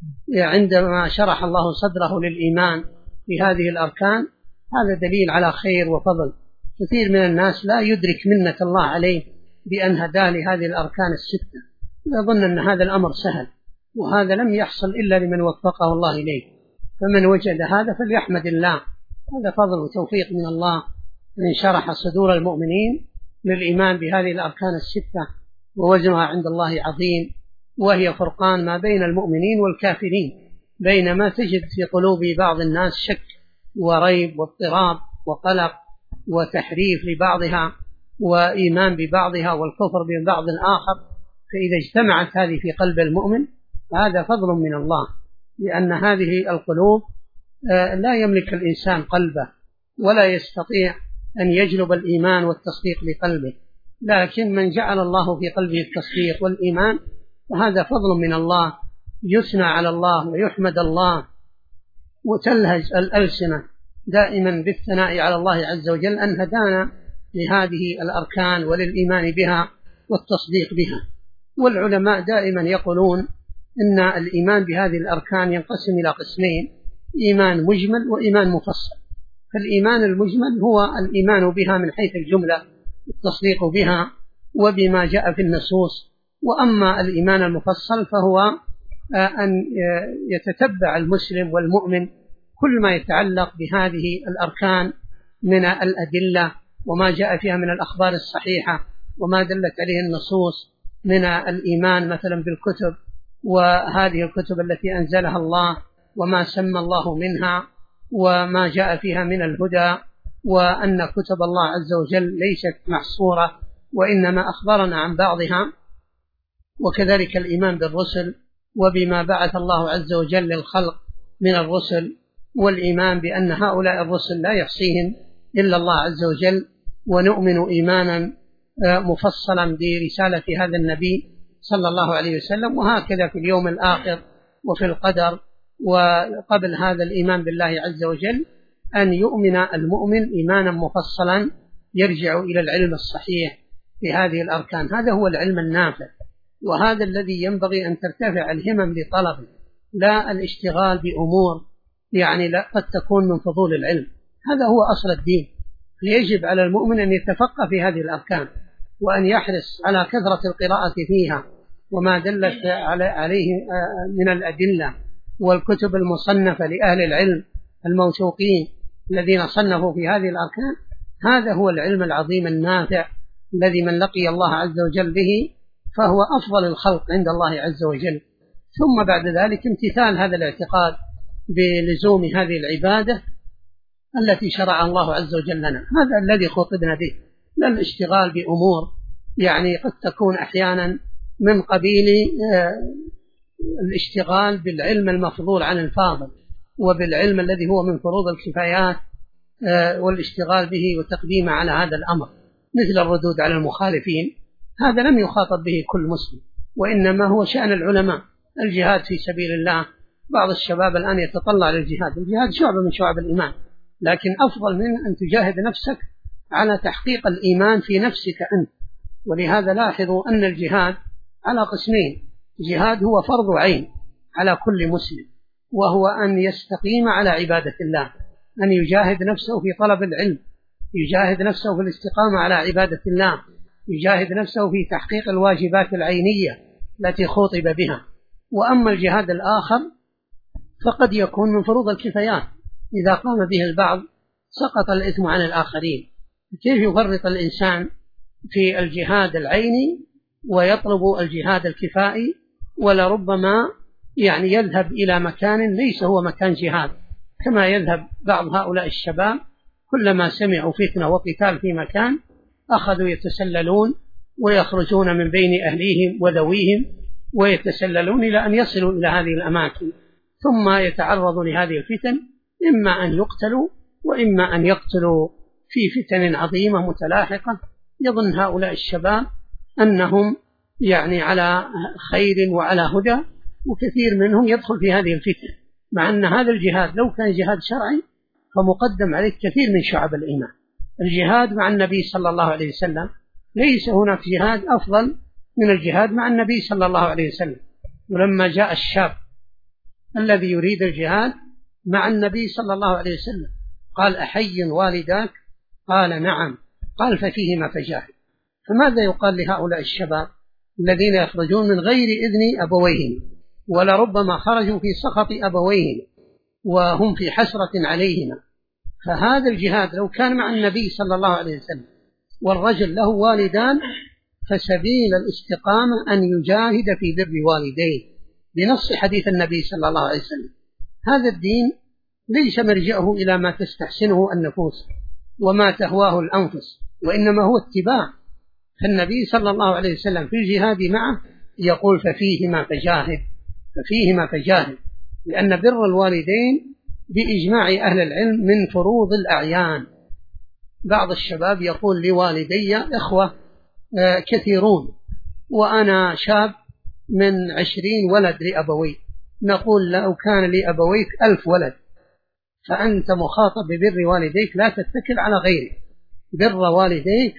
عندما شرح الله صدره للإيمان بهذه الأركان هذا دليل على خير وفضل. كثير من الناس لا يدرك منة الله عليه بأن هداه لهذه الأركان الستة، يظن أن هذا الأمر سهل، وهذا لم يحصل إلا لمن وفقه الله إليه. فمن وجد هذا فليحمد الله، هذا فضل وتوفيق من الله من شرح صدور المؤمنين للإيمان بهذه الأركان الستة، ووزنها عند الله عظيم، وهي فرقان ما بين المؤمنين والكافرين. بينما تجد في قلوب بعض الناس شك وريب واضطراب وقلق وتحريف لبعضها وإيمان ببعضها والكفر ببعض الآخر، فإذا اجتمعت هذه في قلب المؤمن هذا فضل من الله، لأن هذه القلوب لا يملك الإنسان قلبه ولا يستطيع أن يجلب الإيمان والتصديق لقلبه، لكن من جعل الله في قلبه التصديق والإيمان وهذا فضل من الله، يثنى على الله ويحمد الله، وتلهج الألسنة دائما بالثناء على الله عز وجل أن هدانا لهذه الأركان وللإيمان بها والتصديق بها. والعلماء دائما يقولون إن الإيمان بهذه الأركان ينقسم إلى قسمين: إيمان مجمل وإيمان مفصل. فالإيمان المجمل هو الإيمان بها من حيث الجملة، التصديق بها وبما جاء في النصوص. وأما الإيمان المفصل فهو أن يتتبع المسلم والمؤمن كل ما يتعلق بهذه الأركان من الأدلة وما جاء فيها من الأخبار الصحيحة وما دلت عليه النصوص من الإيمان مثلا بالكتب وهذه الكتب التي أنزلها الله وما سمى الله منها وما جاء فيها من الهدى، وأن كتب الله عز وجل ليست محصورة وإنما أخبرنا عن بعضها، وكذلك الإيمان بالرسل وبما بعث الله عز وجل للخلق من الرسل، والإيمان بأن هؤلاء الرسل لا يحصيهم إلا الله عز وجل، ونؤمن إيمانا مفصلا برسالة هذا النبي صلى الله عليه وسلم، وهكذا في اليوم الآخر وفي القدر. وقبل هذا الإيمان بالله عز وجل أن يؤمن المؤمن إيمانا مفصلا يرجع إلى العلم الصحيح في هذه الأركان. هذا هو العلم النافع، وهذا الذي ينبغي أن ترتفع الهمم لطلبه، لا الاشتغال بأمور يعني لا قد تكون من فضول العلم. هذا هو أصل الدين، فيجب على المؤمن أن يتفقه في هذه الأركان، وأن يحرص على كثرة القراءة فيها وما دلت عليه من الأدلة والكتب المصنفة لأهل العلم الموثوقين الذين صنفوا في هذه الأركان. هذا هو العلم العظيم النافع الذي من لقي الله عز وجل به فهو أفضل الخلق عند الله عز وجل. ثم بعد ذلك امتثال هذا الاعتقاد بلزوم هذه العبادة التي شرع الله عز وجل لنا. هذا الذي خطبنا به، لا الاشتغال بأمور يعني قد تكون أحيانا من قبيل الاشتغال بالعلم المفضول عن الفاضل، وبالعلم الذي هو من فروض الكفايات والاشتغال به وتقديمه على هذا الأمر، مثل الردود على المخالفين. هذا لم يخاطب به كل مسلم، وإنما هو شأن العلماء. الجهاد في سبيل الله، بعض الشباب الآن يتطلع للجهاد، الجهاد شعبة من شعب الإيمان، لكن أفضل من أن تجاهد نفسك على تحقيق الإيمان في نفسك أنت. ولهذا لاحظوا أن الجهاد على قسمين: جهاد هو فرض عين على كل مسلم، وهو أن يستقيم على عبادة الله، أن يجاهد نفسه في طلب العلم، يجاهد نفسه في الاستقامة على عبادة الله، يجاهد نفسه في تحقيق الواجبات العينية التي خطب بها. وأما الجهاد الآخر فقد يكون من فروض الكفايات، إذا قام به البعض سقط الإثم عن الآخرين. كيف يفرط الإنسان في الجهاد العيني ويطلب الجهاد الكفائي، ولربما يعني يذهب إلى مكان ليس هو مكان جهاد، كما يذهب بعض هؤلاء الشباب كلما سمعوا فتنة وقتال في مكان أخذوا يتسللون ويخرجون من بين أهليهم وذويهم ويتسللون إلى أن يصلوا إلى هذه الأماكن، ثم يتعرضوا لهذه الفتن، إما أن يقتلوا وإما أن يقتلوا في فتن عظيمة متلاحقة. يظن هؤلاء الشباب أنهم يعني على خير وعلى هدى، وكثير منهم يدخل في هذه الفتن، مع أن هذا الجهاد لو كان جهاد شرعي فمقدم عليه كثير من شعب الإيمان. الجهاد مع النبي صلى الله عليه وسلم، ليس هناك جهاد أفضل من الجهاد مع النبي صلى الله عليه وسلم. ولما جاء الشاب الذي يريد الجهاد مع النبي صلى الله عليه وسلم قال: أحي والداك؟ قال: نعم. قال: ففيهما فجاهد. فماذا يقال لهؤلاء الشباب الذين يخرجون من غير إذن أبويهم، ولربما خرجوا في سخط أبويهم وهم في حسرة عليهما؟ فهذا الجهاد لو كان مع النبي صلى الله عليه وسلم والرجل له والدان، فسبيل الاستقامة أن يجاهد في بر والديه بنص حديث النبي صلى الله عليه وسلم. هذا الدين ليس مرجعه إلى ما تستحسنه النفوس وما تهواه الأنفس، وإنما هو اتباع. فالنبي صلى الله عليه وسلم في الجهاد معه يقول: ففيهما فجاهد، ففيهما فجاهد، لأن بر الوالدين بإجماع أهل العلم من فروض الأعيان. بعض الشباب يقول: لوالدي إخوة كثيرون وأنا شاب من 20 ولد لأبوي. نقول: لو كان لأبويك 1000 ولد فأنت مخاطب ببر والديك، لا تتكل على غيرك، بر والديك،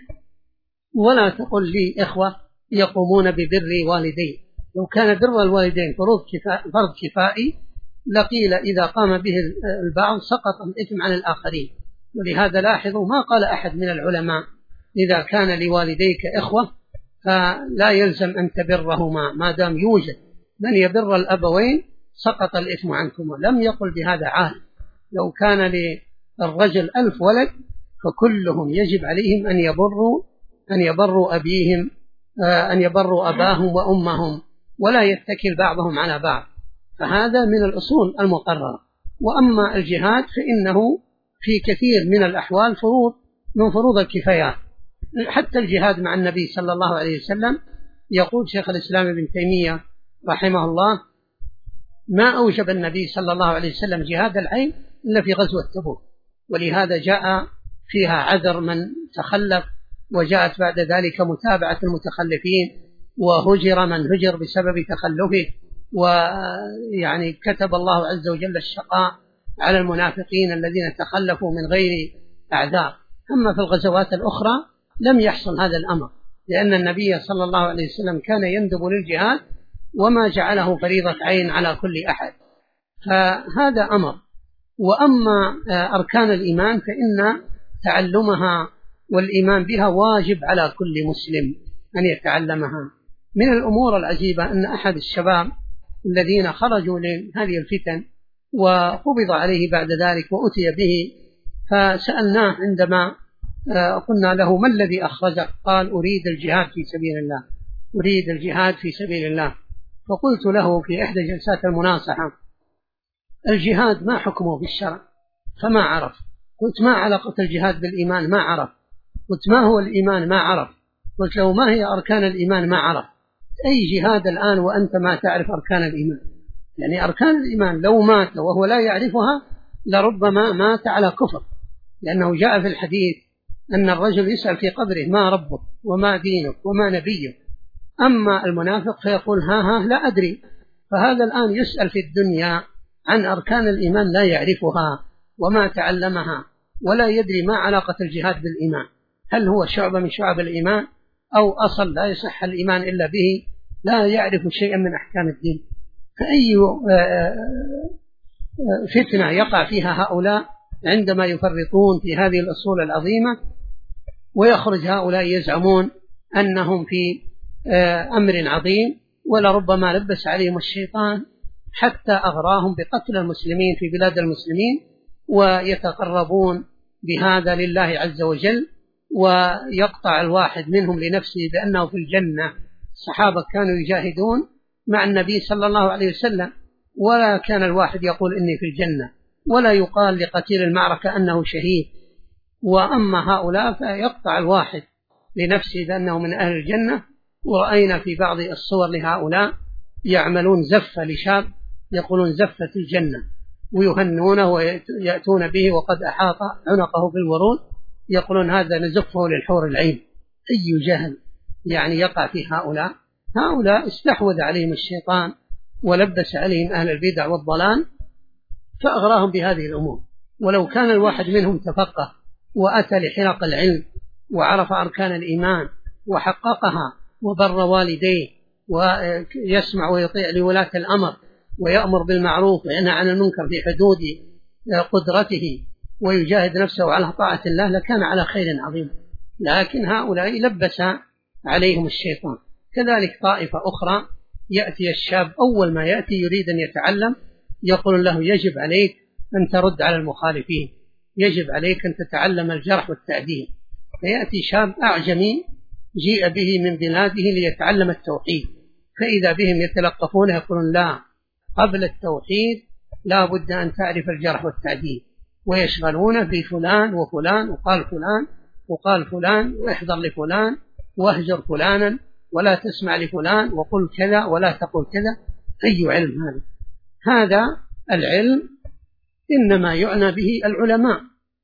ولا تقل لي إخوة يقومون ببر والدي. لو كان بر الوالدين فرض كفائي لقيل إذا قام به البعض سقط الإثم عن الآخرين. ولهذا لاحظوا ما قال أحد من العلماء: إذا كان لوالديك إخوة فلا يلزم أن تبرهما، ما دام يوجد من يبر الأبوين سقط الإثم عنكما. لم يقل بهذا عالم. لو كان للرجل 1000 ولد فكلهم يجب عليهم أن يبروا أبيهم، أن يبروا أباهم وأمهم، ولا يتكل بعضهم على بعض، فهذا من الأصول المقررة. وأما الجهاد فإنه في كثير من الأحوال فروض من فروض الكفايات، حتى الجهاد مع النبي صلى الله عليه وسلم. يقول شيخ الإسلام ابن تيمية رحمه الله: ما أوجب النبي صلى الله عليه وسلم جهاد العين إلا في غزوة تبوك، ولهذا جاء فيها عذر من تخلف، وجاءت بعد ذلك متابعة المتخلفين، وهجر من هجر بسبب تخلفه، ويعني كتب الله عز وجل الشقاء على المنافقين الذين تخلفوا من غير أعذار. أما في الغزوات الأخرى لم يحصل هذا الأمر، لأن النبي صلى الله عليه وسلم كان يندب للجهاد وما جعله فريضة عين على كل أحد، فهذا أمر. وأما أركان الإيمان فإن تعلمها والإيمان بها واجب على كل مسلم أن يتعلمها. من الأمور العجيبة أن أحد الشباب الذين خرجوا لهذه الفتن وقبض عليه بعد ذلك وأتي به، فسألناه عندما قلنا له: ما الذي أخرجك؟ قال: أريد الجهاد في سبيل الله، أريد الجهاد في سبيل الله. فقلت له في إحدى جلسات المناصحة: الجهاد ما حكمه في الشرع؟ فما عرف. قلت: ما علاقة الجهاد بالإيمان؟ ما عرف. قلت: ما هو الإيمان؟ ما عرف. قلت له: ما هي أركان الإيمان؟ ما عرف. أي جهاد الآن وأنت ما تعرف أركان الإيمان؟ يعني أركان الإيمان لو مات وهو لا يعرفها لربما مات على كفر، لأنه جاء في الحديث أن الرجل يسأل في قبره: ما ربك وما دينك وما نبيك؟ أما المنافق فيقول: ها لا أدري. فهذا الآن يسأل في الدنيا عن أركان الإيمان لا يعرفها وما تعلمها، ولا يدري ما علاقة الجهاد بالإيمان، هل هو شعبة من شعب الإيمان أو أصل لا يصح الإيمان إلا به، لا يعرف شيئا من أحكام الدين. فأي فتنة يقع فيها هؤلاء عندما يفرطون في هذه الأصول العظيمة، ويخرج هؤلاء يزعمون أنهم في أمر عظيم، ولربما لبس عليهم الشيطان حتى أغراهم بقتل المسلمين في بلاد المسلمين، ويتقربون بهذا لله عز وجل، ويقطع الواحد منهم لنفسه بأنه في الجنة. الصحابة كانوا يجاهدون مع النبي صلى الله عليه وسلم، ولا كان الواحد يقول إني في الجنة، ولا يقال لقتيل المعركة أنه شهيد. وأما هؤلاء فيقطع الواحد لنفسه بأنه من أهل الجنة. ورأينا في بعض الصور لهؤلاء يعملون زفة لشاب، يقولون زفة الجنة، ويهنونه ويأتون به وقد أحاط عنقه بالورود، يقولون هذا نزفه للحور العين. أي جهل يعني يقع في هؤلاء استحوذ عليهم الشيطان ولبس عليهم أهل البدع والضلال فأغراهم بهذه الأمور. ولو كان الواحد منهم تفقه وأتى لحلق العلم وعرف أركان الإيمان وحققها وبر والديه ويسمع ويطيع لولاة الأمر ويأمر بالمعروف وينهى عن المنكر في حدود قدرته ويجاهد نفسه على طاعة الله لكان على خير عظيم. لكن هؤلاء لبس عليهم الشيطان. كذلك طائفة أخرى يأتي الشاب أول ما يأتي يريد أن يتعلم يقول له: يجب عليك أن ترد على المخالفين، يجب عليك أن تتعلم الجرح والتعديل. فيأتي شاب أعجمي جيء به من بلاده ليتعلم التوحيد، فإذا بهم يتلقفون يقولون: لا، قبل التوحيد لا بد أن تعرف الجرح والتعديل، ويشغلونه بفلان وفلان وقال فلان واحذر لفلان واهجر فلانا ولا تسمع لفلان وقل كذا ولا تقل كذا. أي علم هذا العلم إنما يعنى به العلماء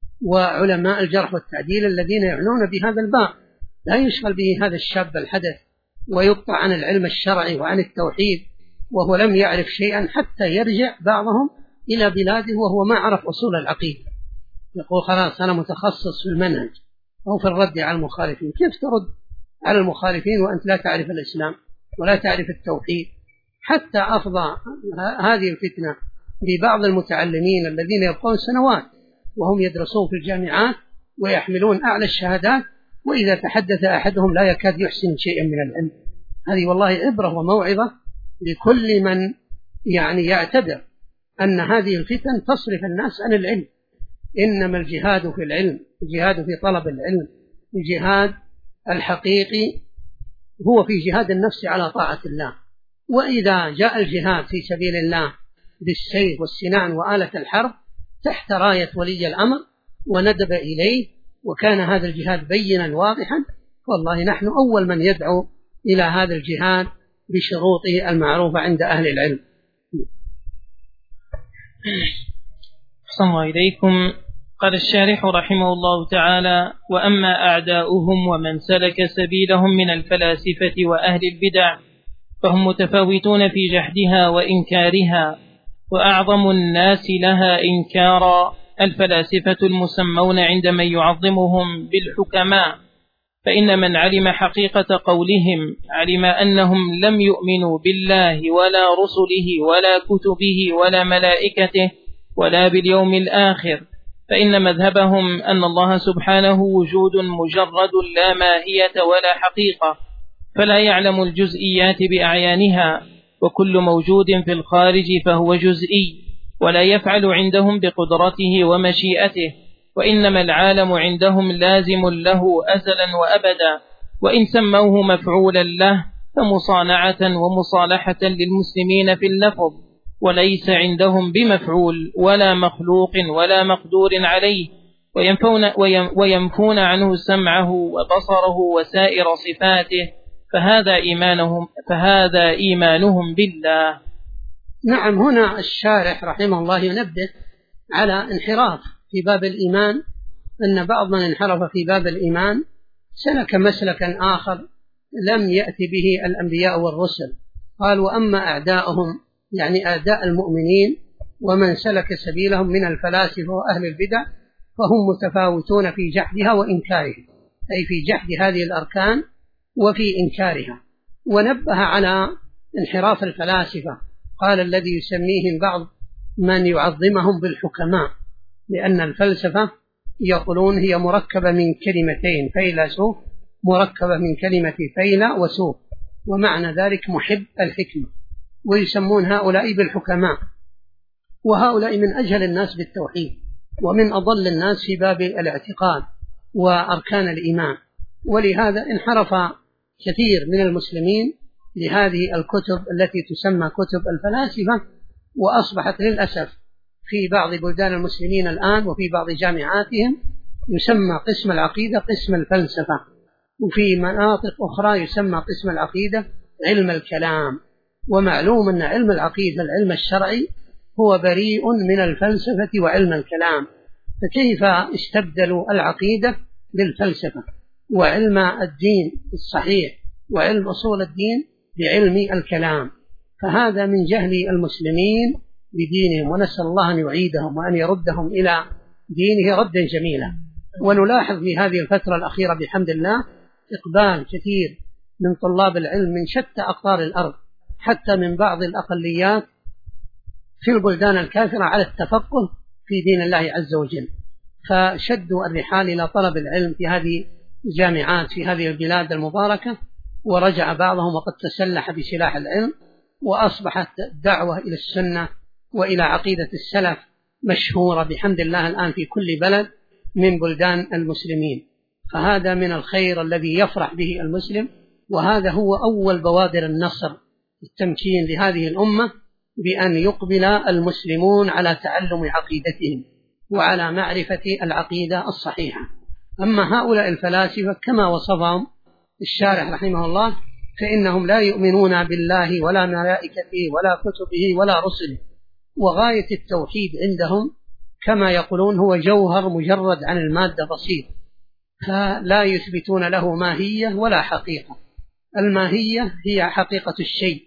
وعلماء الجرح والتعديل الذين يعنون بهذا الباب. لا يشغل به هذا الشاب الحدث ويقطع عن العلم الشرعي وعن التوحيد وهو لم يعرف شيئا حتى يرجع بعضهم إلى بلاده وهو ما عرف أصول العقيدة، يقول: خلاص أنا متخصص في المنهج أو في الرد على المخالفين. كيف ترد على المخالفين وأنت لا تعرف الإسلام ولا تعرف التوحيد؟ حتى أفضى هذه الفتنة ببعض المتعلمين الذين يبقون سنوات وهم يدرسون في الجامعات ويحملون أعلى الشهادات، وإذا تحدث أحدهم لا يكاد يحسن شيئا من العلم. هذه والله عبرة وموعظة لكل من يعني يعتبر أن هذه الفتن تصرف الناس عن العلم. إنما الجهاد في العلم، الجهاد في طلب العلم، الجهاد الحقيقي هو في جهاد النفس على طاعة الله، وإذا جاء الجهاد في سبيل الله بالسيف والسنان وآلة الحرب تحت راية ولي الأمر وندب إليه وكان هذا الجهاد بينا واضحا، والله نحن أول من يدعو إلى هذا الجهاد بشروطه المعروفة عند أهل العلم. أحسن الله إليكم. قال الشارح رحمه الله تعالى: وأما أعداؤهم ومن سلك سبيلهم من الفلاسفة وأهل البدع فهم متفاوتون في جحدها وإنكارها، وأعظم الناس لها إنكارا الفلاسفة المسمون عند من يعظمهم بالحكماء، فإن من علم حقيقة قولهم علم أنهم لم يؤمنوا بالله ولا رسله ولا كتبه ولا ملائكته ولا باليوم الآخر، فإن مذهبهم أن الله سبحانه وجود مجرد لا ماهية ولا حقيقة، فلا يعلم الجزئيات بأعيانها، وكل موجود في الخارج فهو جزئي ولا يفعل عندهم بقدرته ومشيئته، وإنما العالم عندهم لازم له أزلا وأبدا، وإن سموه مفعولا له فمصانعة ومصالحة للمسلمين في اللفظ، وليس عندهم بمفعول ولا مخلوق ولا مقدور عليه، وينفون عنه سمعه وبصره وسائر صفاته، فهذا إيمانهم بالله. نعم، هنا الشارح رحمه الله ينبه على انحراف في باب الإيمان، أن بعض من انحرف في باب الإيمان سلك مسلكا آخر لم يأتي به الأنبياء والرسل. قال: وأما أعداؤهم يعني أعداء المؤمنين ومن سلك سبيلهم من الفلاسفة وأهل البدع فهم متفاوتون في جحدها وإنكارها، أي في جحد هذه الأركان وفي إنكارها. ونبه على انحراف الفلاسفة، قال: الذي يسميهم بعض من يعظمهم بالحكماء، لأن الفلسفة يقولون هي مركبة من كلمتين، فيلسوف مركبة من كلمة فيل وسوف، ومعنى ذلك محب الحكمة، ويسمون هؤلاء بالحكماء، وهؤلاء من أجهل الناس بالتوحيد ومن أضل الناس في باب الاعتقاد وأركان الإيمان. ولهذا انحرف كثير من المسلمين لهذه الكتب التي تسمى كتب الفلاسفة، وأصبحت للأسف في بعض بلدان المسلمين الآن وفي بعض جامعاتهم يسمى قسم العقيدة قسم الفلسفة، وفي مناطق أخرى يسمى قسم العقيدة علم الكلام. ومعلوم أن علم العقيدة العلم الشرعي هو بريء من الفلسفة وعلم الكلام، فكيف استبدلوا العقيدة بالفلسفة، وعلم الدين الصحيح وعلم أصول الدين بعلم الكلام؟ فهذا من جهل المسلمين بدينهم، ونسأل الله أن يعيدهم وأن يردهم إلى دينه ردا جميلا. ونلاحظ في هذه الفترة الأخيرة بحمد الله إقبال كثير من طلاب العلم من شتى أقطار الأرض، حتى من بعض الأقليات في البلدان الكافرة، على التفقه في دين الله عز وجل، فشدوا الرحال إلى طلب العلم في هذه الجامعات في هذه البلاد المباركة، ورجع بعضهم وقد تسلح بسلاح العلم، وأصبحت الدعوة إلى السنة وإلى عقيدة السلف مشهورة بحمد الله الآن في كل بلد من بلدان المسلمين. فهذا من الخير الذي يفرح به المسلم، وهذا هو أول بوادر النصر التمكين لهذه الأمة، بأن يقبل المسلمون على تعلم عقيدتهم وعلى معرفة العقيدة الصحيحة. أما هؤلاء الفلاسفة كما وصفهم الشارح رحمه الله فإنهم لا يؤمنون بالله ولا ملائكته ولا كتبه ولا رسله، وغاية التوحيد عندهم كما يقولون هو جوهر مجرد عن المادة بسيط، فلا يثبتون له ماهية ولا حقيقة. الماهية هي حقيقة الشيء،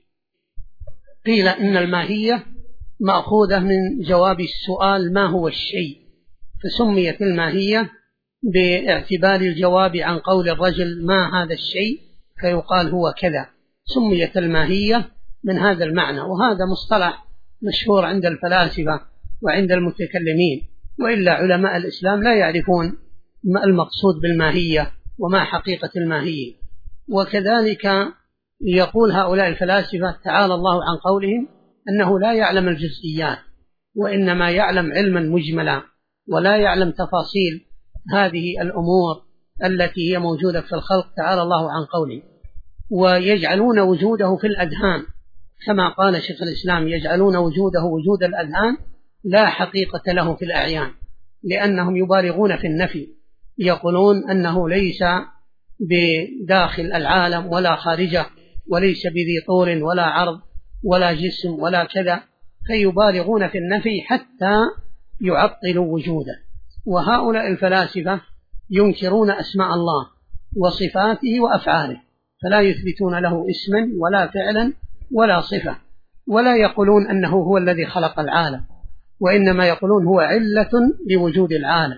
قيل إن الماهية مأخوذة من جواب السؤال ما هو الشيء، فسميت الماهية باعتبار الجواب عن قول الرجل ما هذا الشيء، فيقال هو كذا، سميت الماهية من هذا المعنى. وهذا مصطلح مشهور عند الفلاسفة وعند المتكلمين، وإلا علماء الإسلام لا يعرفون ما المقصود بالماهية وما حقيقة الماهية. وكذلك يقول هؤلاء الفلاسفة تعالى الله عن قولهم أنه لا يعلم الجزئيات، وإنما يعلم علما مجملا ولا يعلم تفاصيل هذه الأمور التي هي موجودة في الخلق، تعالى الله عن قوله. ويجعلون وجوده في الأذهان، كما قال شيخ الإسلام يجعلون وجوده وجود الأذهان لا حقيقة له في الأعيان، لأنهم يبالغون في النفي، يقولون أنه ليس بداخل العالم ولا خارجه، وليس بذي طول ولا عرض ولا جسم ولا كذا، فيبالغون في النفي حتى يعطلوا وجوده. وهؤلاء الفلاسفة ينكرون أسماء الله وصفاته وأفعاله، فلا يثبتون له اسما ولا فعلا ولا صفة، ولا يقولون أنه هو الذي خلق العالم، وإنما يقولون هو علة لوجود العالم،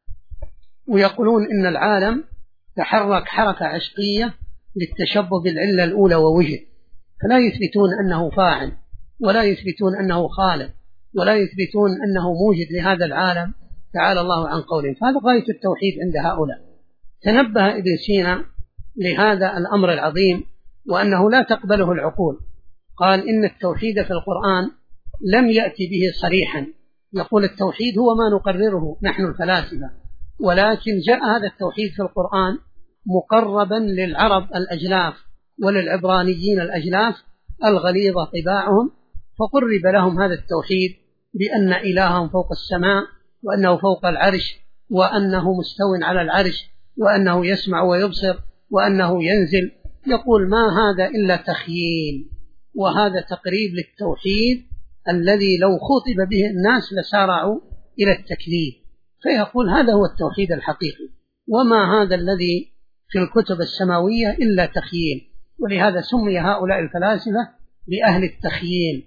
ويقولون إن العالم تحرك حركة عشقية للتشبه بالعلة الأولى ووجد، فلا يثبتون أنه فاعل، ولا يثبتون أنه خالق، ولا يثبتون أنه موجد لهذا العالم تعالى الله عن قوله. فهذا غاية التوحيد عند هؤلاء. تنبه ابن سينا لهذا الأمر العظيم، وأنه لا تقبله العقول. قال إن التوحيد في القرآن لم يأتي به صريحا، يقول التوحيد هو ما نقرره نحن الفلاسفة، ولكن جاء هذا التوحيد في القرآن مقربا للعرب الأجلاف وللعبرانيين الأجلاف الغليظة طباعهم، فقرب لهم هذا التوحيد بأن إلههم فوق السماء، وأنه فوق العرش، وأنه مستو على العرش، وأنه يسمع ويبصر، وأنه ينزل. يقول ما هذا إلا تخييل، وهذا تقريب للتوحيد الذي لو خطب به الناس لسارعوا إلى التكذيب. فيقول هذا هو التوحيد الحقيقي، وما هذا الذي في الكتب السماوية إلا تخييل. ولهذا سمي هؤلاء الفلاسفة بأهل التخييل.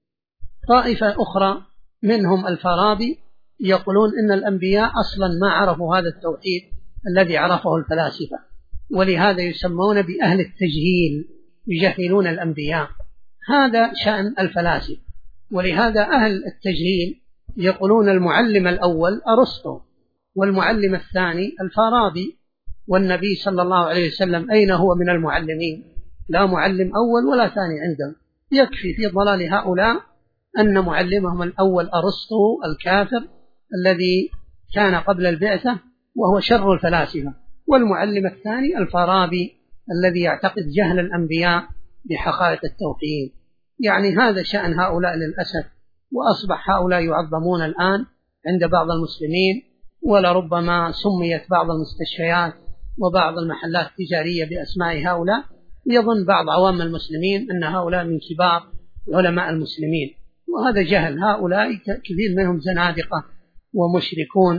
طائفة أخرى منهم الفارابي يقولون إن الأنبياء أصلا ما عرفوا هذا التوحيد الذي عرفه الفلاسفة، ولهذا يسمون بأهل التجهيل، يجهلون الأنبياء. هذا شأن الفلاسفة. ولهذا أهل التجهيل يقولون المعلم الأول أرسطو، والمعلم الثاني الفارابي، والنبي صلى الله عليه وسلم أين هو من المعلمين؟ لا معلم أول ولا ثاني عندهم. يكفي في ضلال هؤلاء أن معلمهم الأول أرسطو الكافر الذي كان قبل البعثة وهو شر الفلاسفة، والمعلم الثاني الفارابي الذي يعتقد جهل الأنبياء بحقائق التوحيد. يعني هذا شأن هؤلاء للأسف. وأصبح هؤلاء يعظمون الآن عند بعض المسلمين، ولربما سميت بعض المستشفيات وبعض المحلات التجارية بأسماء هؤلاء، يظن بعض عوام المسلمين أن هؤلاء من كبار علماء المسلمين، وهذا جهل. هؤلاء كثير منهم زنادقة ومشركون.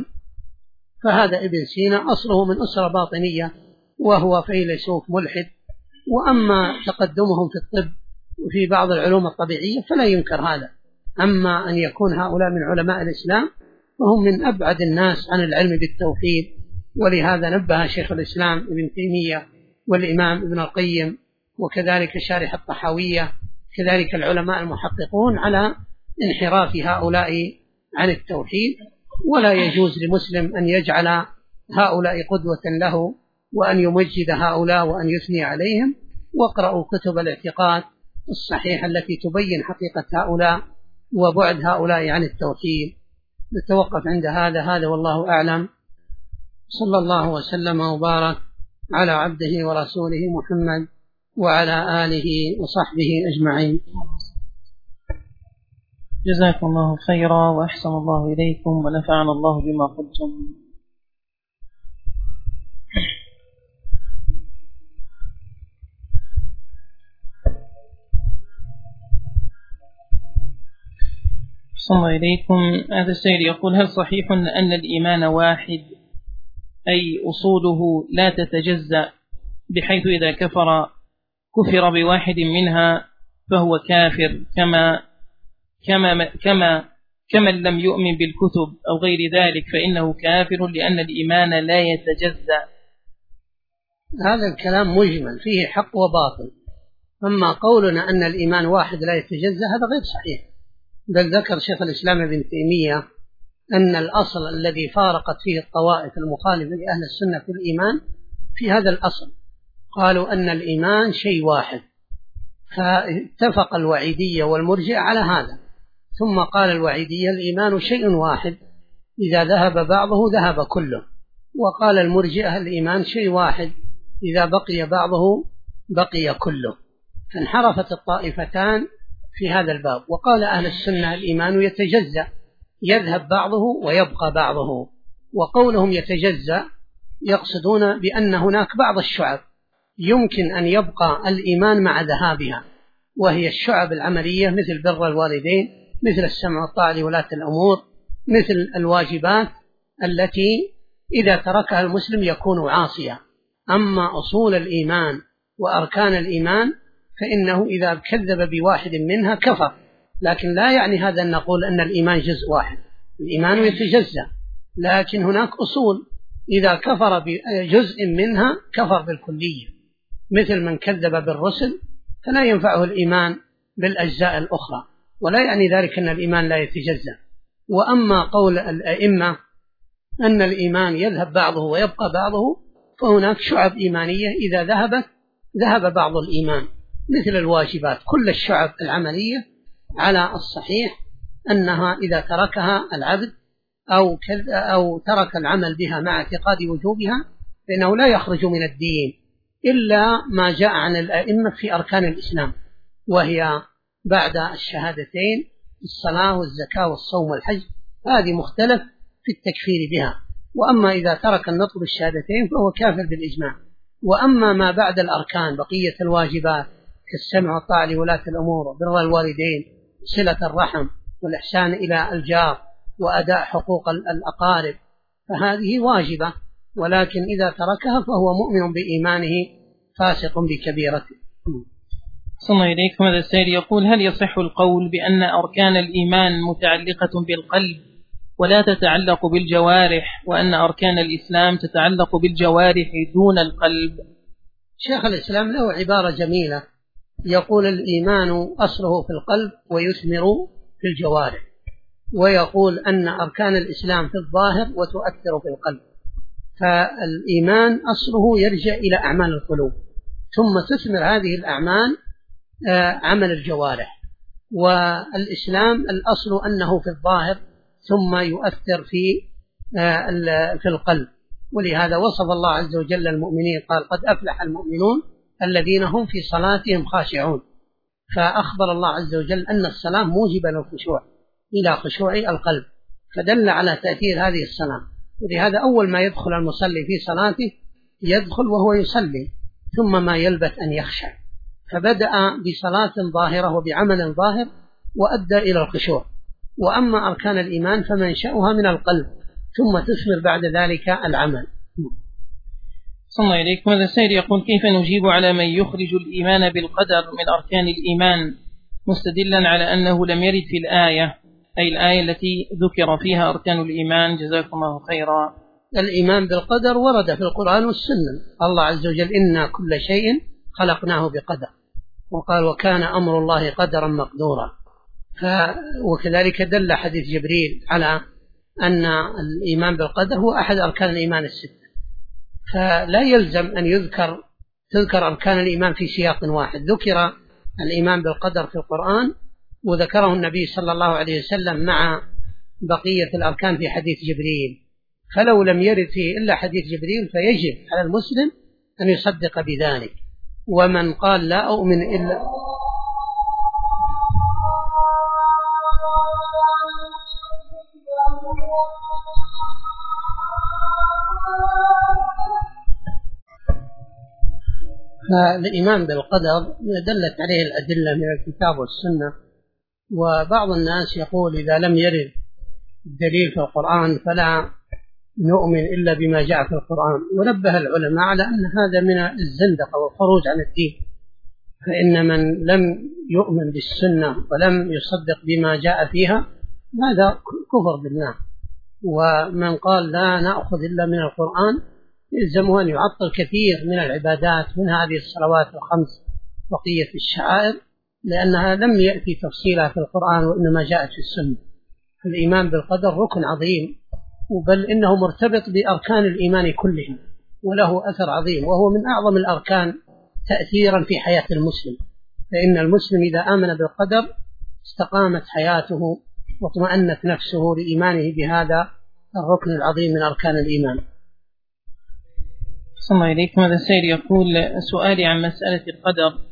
فهذا ابن سينا أصله من أسرة باطنية، وهو فيلسوف ملحد. وأما تقدمهم في الطب وفي بعض العلوم الطبيعية فلا ينكر هذا. أما أن يكون هؤلاء من علماء الإسلام فهم من أبعد الناس عن العلم بالتوحيد. ولهذا نبه شيخ الإسلام ابن تيمية والإمام ابن القيم، وكذلك شارح الطحاوية، كذلك العلماء المحققون، على انحراف هؤلاء عن التوحيد. ولا يجوز لمسلم أن يجعل هؤلاء قدوة له، وأن يمجد هؤلاء وأن يثني عليهم. واقرأوا كتب الاعتقاد الصحيحة التي تبين حقيقة هؤلاء وبعد هؤلاء عن التوحيد. نتوقف عند هذا والله أعلم. صلى الله وسلم وبارك على عبده ورسوله محمد وعلى آله وصحبه أجمعين. جزاكم الله خيرا وأحسن الله إليكم ونفعنا الله بما قلتم. صلى الله إليكم. هذا السائل يقول: هل صحيح أن الإيمان واحد، أي أصوله لا تتجزأ، بحيث إذا كفر بواحد منها فهو كافر كمن لم يؤمن بالكتب أو غير ذلك فإنه كافر لأن الإيمان لا يتجزأ؟ هذا الكلام مجمل فيه حق وباطل. أما قولنا أن الإيمان واحد لا يتجزأ هذا غير صحيح، بل ذكر شيخ الإسلام ابن تيمية أن الأصل الذي فارقت فيه الطوائف المخالفة لأهل السنة في الإيمان في هذا الأصل، قالوا أن الإيمان شيء واحد، فاتفق الوعيدية والمرجئة على هذا. ثم قال الوعيدية الإيمان شيء واحد، إذا ذهب بعضه ذهب كله. وقال المرجئة الإيمان شيء واحد، إذا بقي بعضه بقي كله. فانحرفت الطائفتان في هذا الباب. وقال أهل السنة الإيمان يتجزأ، يذهب بعضه ويبقى بعضه. وقولهم يتجزأ يقصدون بأن هناك بعض الشعب يمكن أن يبقى الإيمان مع ذهابها، وهي الشعب العملية مثل بر الوالدين، مثل السمع والطاعة لولاة الأمور، مثل الواجبات التي إذا تركها المسلم يكون عاصيا. أما أصول الإيمان وأركان الإيمان فإنه إذا كذب بواحد منها كفر، لكن لا يعني هذا أن نقول أن الإيمان جزء واحد. الإيمان يتجزأ، لكن هناك أصول إذا كفر بجزء منها كفر بالكلية، مثل من كذب بالرسل فلا ينفعه الإيمان بالأجزاء الأخرى، ولا يعني ذلك أن الإيمان لا يتجزأ. وأما قول الأئمة أن الإيمان يذهب بعضه ويبقى بعضه، فهناك شعب إيمانية إذا ذهبت ذهب بعض الإيمان، مثل الواجبات. كل الشعب العملية على الصحيح أنها إذا تركها العبد أو ترك العمل بها مع اعتقاد وجوبها فإنه لا يخرج من الدين، إلا ما جاء عن الأئمة في أركان الإسلام، وهي بعد الشهادتين الصلاة والزكاة والصوم والحج، هذه مختلف في التكفير بها. وأما إذا ترك النطق بالشهادتين فهو كافر بالإجماع. وأما ما بعد الأركان بقية الواجبات كالسمع والطاعة لولاة الأمور وبر الوالدين، صلة الرحم والإحسان إلى الجار وأداء حقوق الأقارب، فهذه واجبة، ولكن إذا تركها فهو مؤمن بإيمانه فاسق بكبيرته. صلى الله إليكم. هذا السائل يقول: هل يصح القول بأن أركان الإيمان متعلقة بالقلب ولا تتعلق بالجوارح، وأن أركان الإسلام تتعلق بالجوارح دون القلب؟ شيخ الإسلام له عبارة جميلة، يقول الإيمان أصله في القلب ويثمر في الجوارح، ويقول أن أركان الإسلام في الظاهر وتؤثر في القلب. فالإيمان أصله يرجع إلى أعمال القلوب، ثم تثمر هذه الأعمال عمل الجوارح. والإسلام الأصل أنه في الظاهر ثم يؤثر في القلب. ولهذا وصف الله عز وجل المؤمنين قال: قد أفلح المؤمنون الذين هم في صلاتهم خاشعون. فأخبر الله عز وجل أن الصلاة موجبة للخشوع إلى خشوع القلب، فدل على تأثير هذه الصلاة. ولهذا أول ما يدخل المصلي في صلاته يدخل وهو يصلي، ثم ما يلبث أن يخشع، فبدأ بصلاة ظاهرة وبعمل ظاهر وأدى إلى الخشوع. وأما أركان الإيمان فمنشأها من القلب، ثم تثمر بعد ذلك العمل. صلى الله إليكم. هذا السائل يقول: كيف نجيب على من يخرج الإيمان بالقدر من أركان الإيمان مستدلا على أنه لم يرد في الآية، أي الآية التي ذكر فيها أركان الإيمان؟ جزاكم الله خيرا. الإيمان بالقدر ورد في القرآن والسنة. الله عز وجل: إنا كل شيء خلقناه بقدر، وقال: وكان أمر الله قدرا مقدورا. وكذلك دل حديث جبريل على أن الإيمان بالقدر هو أحد أركان الإيمان الستة. فلا يلزم أن تذكر أركان الإيمان في سياق واحد. ذكر الإيمان بالقدر في القرآن، وذكره النبي صلى الله عليه وسلم مع بقية الأركان في حديث جبريل. فلو لم يرد فيه إلا حديث جبريل فيجب على المسلم أن يصدق بذلك. ومن قال لا أؤمن إلا فالإيمان بالقدر دلت عليه الأدلة من الكتاب والسنة. وبعض الناس يقول: إذا لم يرد الدليل في القرآن فلا نؤمن إلا بما جاء في القرآن. ونبه العلماء على أن هذا من الزندقة والخروج عن الدين، فإن من لم يؤمن بالسنة ولم يصدق بما جاء فيها هذا كفر بالله. ومن قال لا نأخذ إلا من القرآن يلزمه أن يعطل كثير من العبادات، من هذه الصلوات الخمس بقية الشعائر، لأنها لم يأتي تفصيلها في القرآن وإنما جاءت في السنة. الإيمان بالقدر ركن عظيم، بل إنه مرتبط بأركان الإيمان كلهم، وله أثر عظيم، وهو من أعظم الأركان تأثيرا في حياة المسلم. فإن المسلم إذا آمن بالقدر استقامت حياته واطمأنت نفسه لإيمانه بهذا الركن العظيم من أركان الإيمان. صلى الله إليكم. هذا السائل يقول: سؤالي عن مسألة القدر،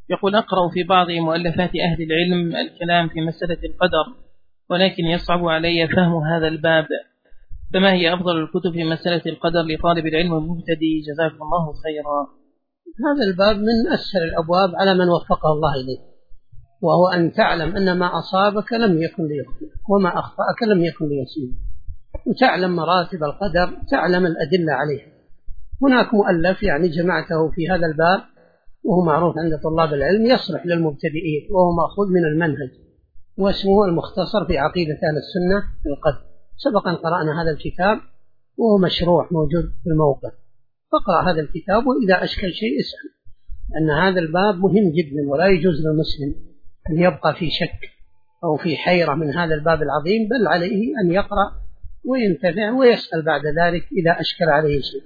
يقول أقرأ في بعض مؤلفات أهل العلم الكلام في مسألة القدر، ولكن يصعب علي فهم هذا الباب، فما هي أفضل الكتب في مسألة القدر لطالب العلم المبتدئ؟ جزاكم الله خيرا. هذا الباب من أسهل الأبواب على من وفقه الله إليه، وهو أن تعلم أن ما أصابك لم يكن ليخطئك، وما أخطأك لم يكن ليصيبك، وتعلم مراتب القدر، تعلم الأدلة عليها. هناك مؤلف يعني جمعته في هذا الباب وهو معروف عند طلاب العلم، يصلح للمبتدئين، وهو مأخوذ من المنهج، واسمه المختصر في عقيدة أهل السنة في القدر. سبقا قرأنا هذا الكتاب وهو مشروع موجود في الموقع، فاقرأ هذا الكتاب، وإذا أشكل شيء اسأل، أن هذا الباب مهم جدا، ولا يجوز للمسلم أن يبقى في شك أو في حيرة من هذا الباب العظيم، بل عليه أن يقرأ وينتفع ويسأل بعد ذلك إذا أشكل عليه شيء.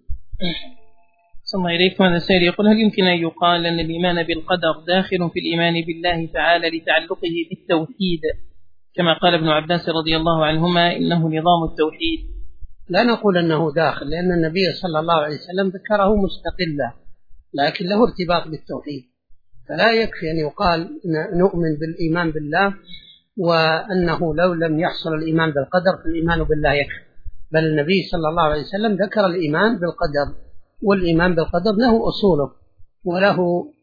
صلى الله إليكم. هذا السائل يقول: هل يمكن أن يقال أن الإيمان بالقدر داخل في الإيمان بالله تعالى لتعلقه بالتوحيد، كما قال ابن عباس رضي الله عنهما إنه نظام التوحيد؟ لا نقول أنه داخل، لأن النبي صلى الله عليه وسلم ذكره مستقلا، لكن له ارتباط بالتوحيد، فلا يكفي أن يقال نؤمن بالإيمان بالله وأنه لو لم يحصل الإيمان بالقدر فالإيمان بالله يكفي، بل النبي صلى الله عليه وسلم ذكر الإيمان بالقدر، والإيمان بالقدر له أصوله وله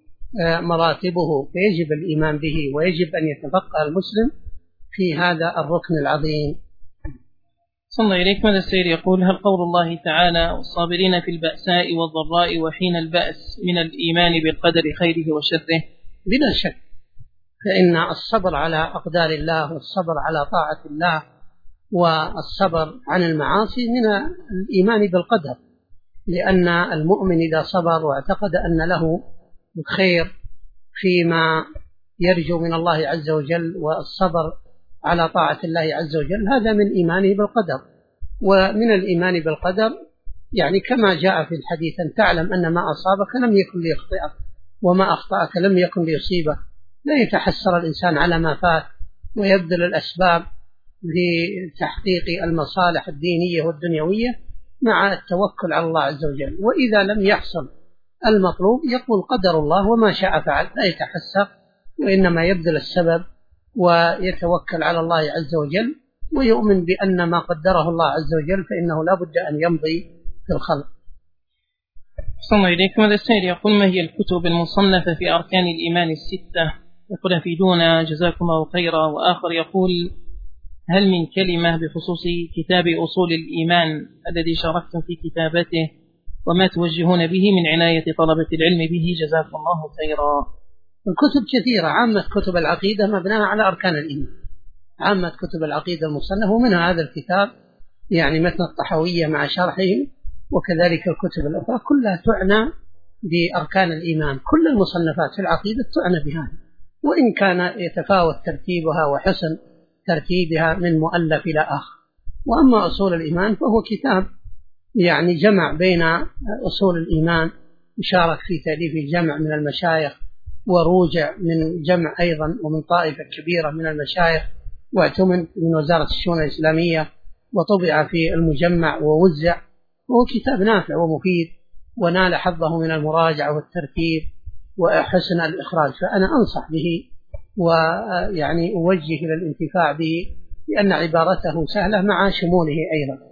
مراتبه، فيجب الإيمان به، ويجب أن يتفقه المسلم في هذا الركن العظيم. صلى الله إليكم. هذا السائل يقول: هل قول الله تعالى والصابرين في البأساء والضراء وحين البأس من الإيمان بالقدر خيره وشره؟ بلا شك، فإن الصبر على أقدار الله والصبر على طاعة الله والصبر عن المعاصي من الإيمان بالقدر، لأن المؤمن إذا صبر واعتقد أن له الخير فيما يرجو من الله عز وجل، والصبر على طاعة الله عز وجل، هذا من إيمانه بالقدر. ومن الإيمان بالقدر يعني كما جاء في الحديث أن تعلم أن ما أصابك لم يكن ليخطئك، وما أخطأك لم يكن ليصيبك. لا يتحسر الإنسان على ما فات ويبذل الأسباب لتحقيق المصالح الدينية والدنيوية مع التوكل على الله عز وجل، وإذا لم يحصل المطلوب يقول قدر الله وما شاء فعل، لا يتحسر، وإنما يبذل السبب ويتوكل على الله عز وجل، ويؤمن بأن ما قدره الله عز وجل فإنه لا بد أن يمضي في الخلق. صلى الله إليكم. هذا السائل يقول: ما هي الكتب المصنفة في أركان الإيمان الستة؟ يقول: أفيدونا جزاكم الله خيرا. وآخر يقول: هل من كلمة بخصوص كتاب أصول الإيمان الذي شاركتم في كتابته، وما توجهون به من عناية طلبة العلم به؟ جزاكم الله خيرا. الكتب كثيرة، عامة كتب العقيدة مبناها على أركان الإيمان، عامة كتب العقيدة المصنفة، ومنها هذا الكتاب يعني متن الطحاوية مع شرحه، وكذلك الكتب الأخرى كلها تعنى بأركان الإيمان. كل المصنفات في العقيدة تعنى بها، وإن كان يتفاوت ترتيبها وحسن ترتيبها من مؤلف إلى آخر. وأما أصول الإيمان فهو كتاب يعني جمع بين أصول الإيمان، يشارك في تأليف جمع من المشايخ، وروجع من جمع أيضا ومن طائفة كبيرة من المشايخ، واعتمد من وزارة الشؤون الإسلامية، وطبع في المجمع ووزع، وهو كتاب نافع ومفيد، ونال حظه من المراجعة والترتيب وحسن الإخراج، فأنا أنصح به ويعني أوجه إلى الانتفاع به، لأن عبارته سهلة مع شموله أيضا.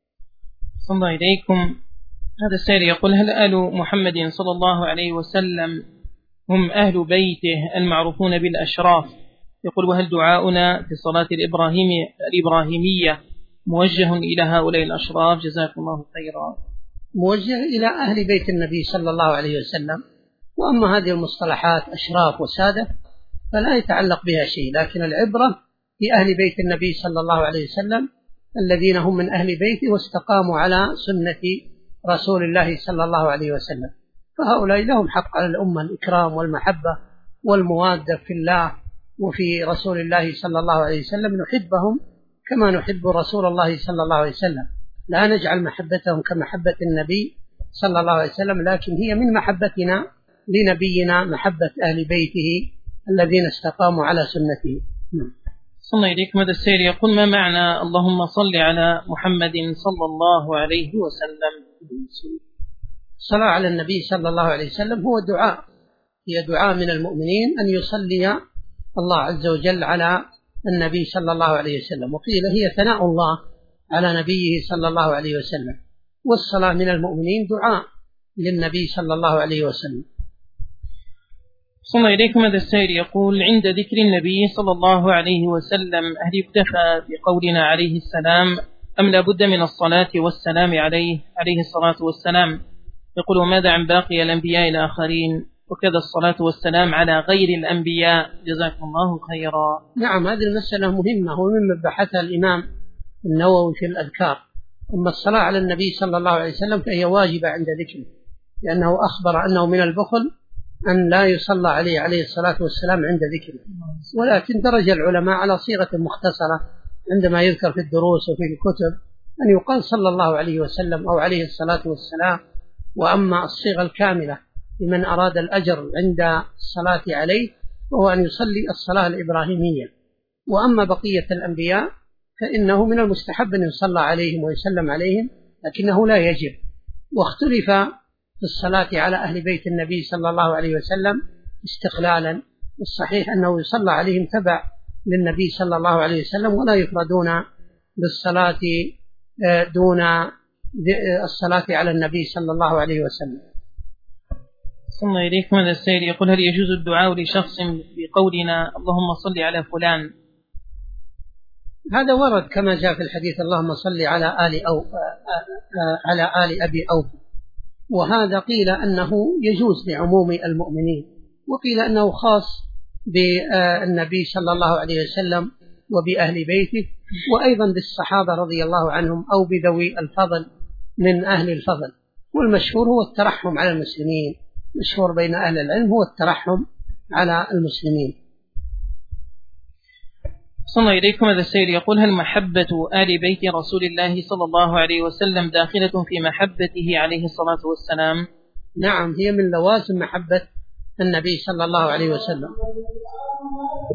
صلى الله إليكم. هذا السائل يقول: هل آل محمد صلى الله عليه وسلم هم أهل بيته المعروفون بالأشراف؟ يقول: وهل دعاؤنا في الصلاة الإبراهيمية موجه إلى هؤلاء الأشراف؟ جزاكم الله خيرا. موجه إلى أهل بيت النبي صلى الله عليه وسلم، وأما هذه المصطلحات أشراف وسادة فلا يتعلق بها شيء، لكن العبرة بأهل بيت النبي صلى الله عليه وسلم الذين هم من أهل بيته واستقاموا على سنة رسول الله صلى الله عليه وسلم، فهؤلاء لهم حق على الأمة الإكرام والمحبة والموادة في الله وفي رسول الله صلى الله عليه وسلم، نحبهم كما نحب رسول الله صلى الله عليه وسلم، لا نجعل محبتهم كمحبة النبي صلى الله عليه وسلم، لكن هي من محبتنا لنبينا محبة أهل بيته الذين استقاموا على سنته. صلى الله إليكم. هذا السائل يقول: ما معنى اللهم صل على محمد صلى الله عليه وسلم؟ الصلاة على النبي صلى الله عليه وسلم هو دعاء هي دعاء من المؤمنين أن يصلي الله عز وجل على النبي صلى الله عليه وسلم، وقيل هي ثناء الله على نبيه صلى الله عليه وسلم، والصلاة من المؤمنين دعاء للنبي صلى الله عليه وسلم. صلى إليكم. هذا السائل يقول: عند ذكر النبي صلى الله عليه وسلم هل يكتفى بقولنا عليه السلام أم لا بد من الصلاة والسلام عليه الصلاة والسلام؟ يقول: وماذا عن باقي الأنبياء الآخرين وكذا الصلاة والسلام على غير الأنبياء؟ جزاكم الله خيرا. نعم، هذه المسألة مهمة ومما بحثها الإمام النووي في الأذكار. أما الصلاة على النبي صلى الله عليه وسلم فهي واجبة عند ذكره، لأنه أخبر أنه من البخل أن لا يصلى عليه الصلاة والسلام عند ذكره، ولكن درج العلماء على صيغة مختصرة عندما يذكر في الدروس وفي الكتب أن يقال صلى الله عليه وسلم أو عليه الصلاة والسلام. وأما الصيغة الكاملة لمن أراد الأجر عند الصلاة عليه وهو أن يصلي الصلاة الإبراهيمية. وأما بقية الأنبياء فإنه من المستحب أن يصلى عليهم ويسلم عليهم، لكنه لا يجب. واختلف في الصلاة على أهل بيت النبي صلى الله عليه وسلم استقلالا، والصحيح أنه يصلى عليهم تبع للنبي صلى الله عليه وسلم، ولا يفردون بالصلاة دون الصلاة على النبي صلى الله عليه وسلم. ثم إليكم. هذا السائل يقول: هل يجوز الدعاء لشخص بقولنا اللهم صل على فلان؟ هذا ورد كما جاء في الحديث: اللهم صل على آل أبي أوف. وهذا قيل أنه يجوز لعموم المؤمنين، وقيل أنه خاص بالنبي صلى الله عليه وسلم وبأهل بيته، وأيضا بالصحابة رضي الله عنهم أو بذوي الفضل من أهل الفضل. والمشهور هو الترحم على المسلمين، مشهور بين أهل العلم هو الترحم على المسلمين. صلى إليكم. هذا السائل يقول: هل محبة آل بيت رسول الله صلى الله عليه وسلم داخلة في محبته عليه الصلاة والسلام؟ نعم، هي من لوازم محبة النبي صلى الله عليه وسلم.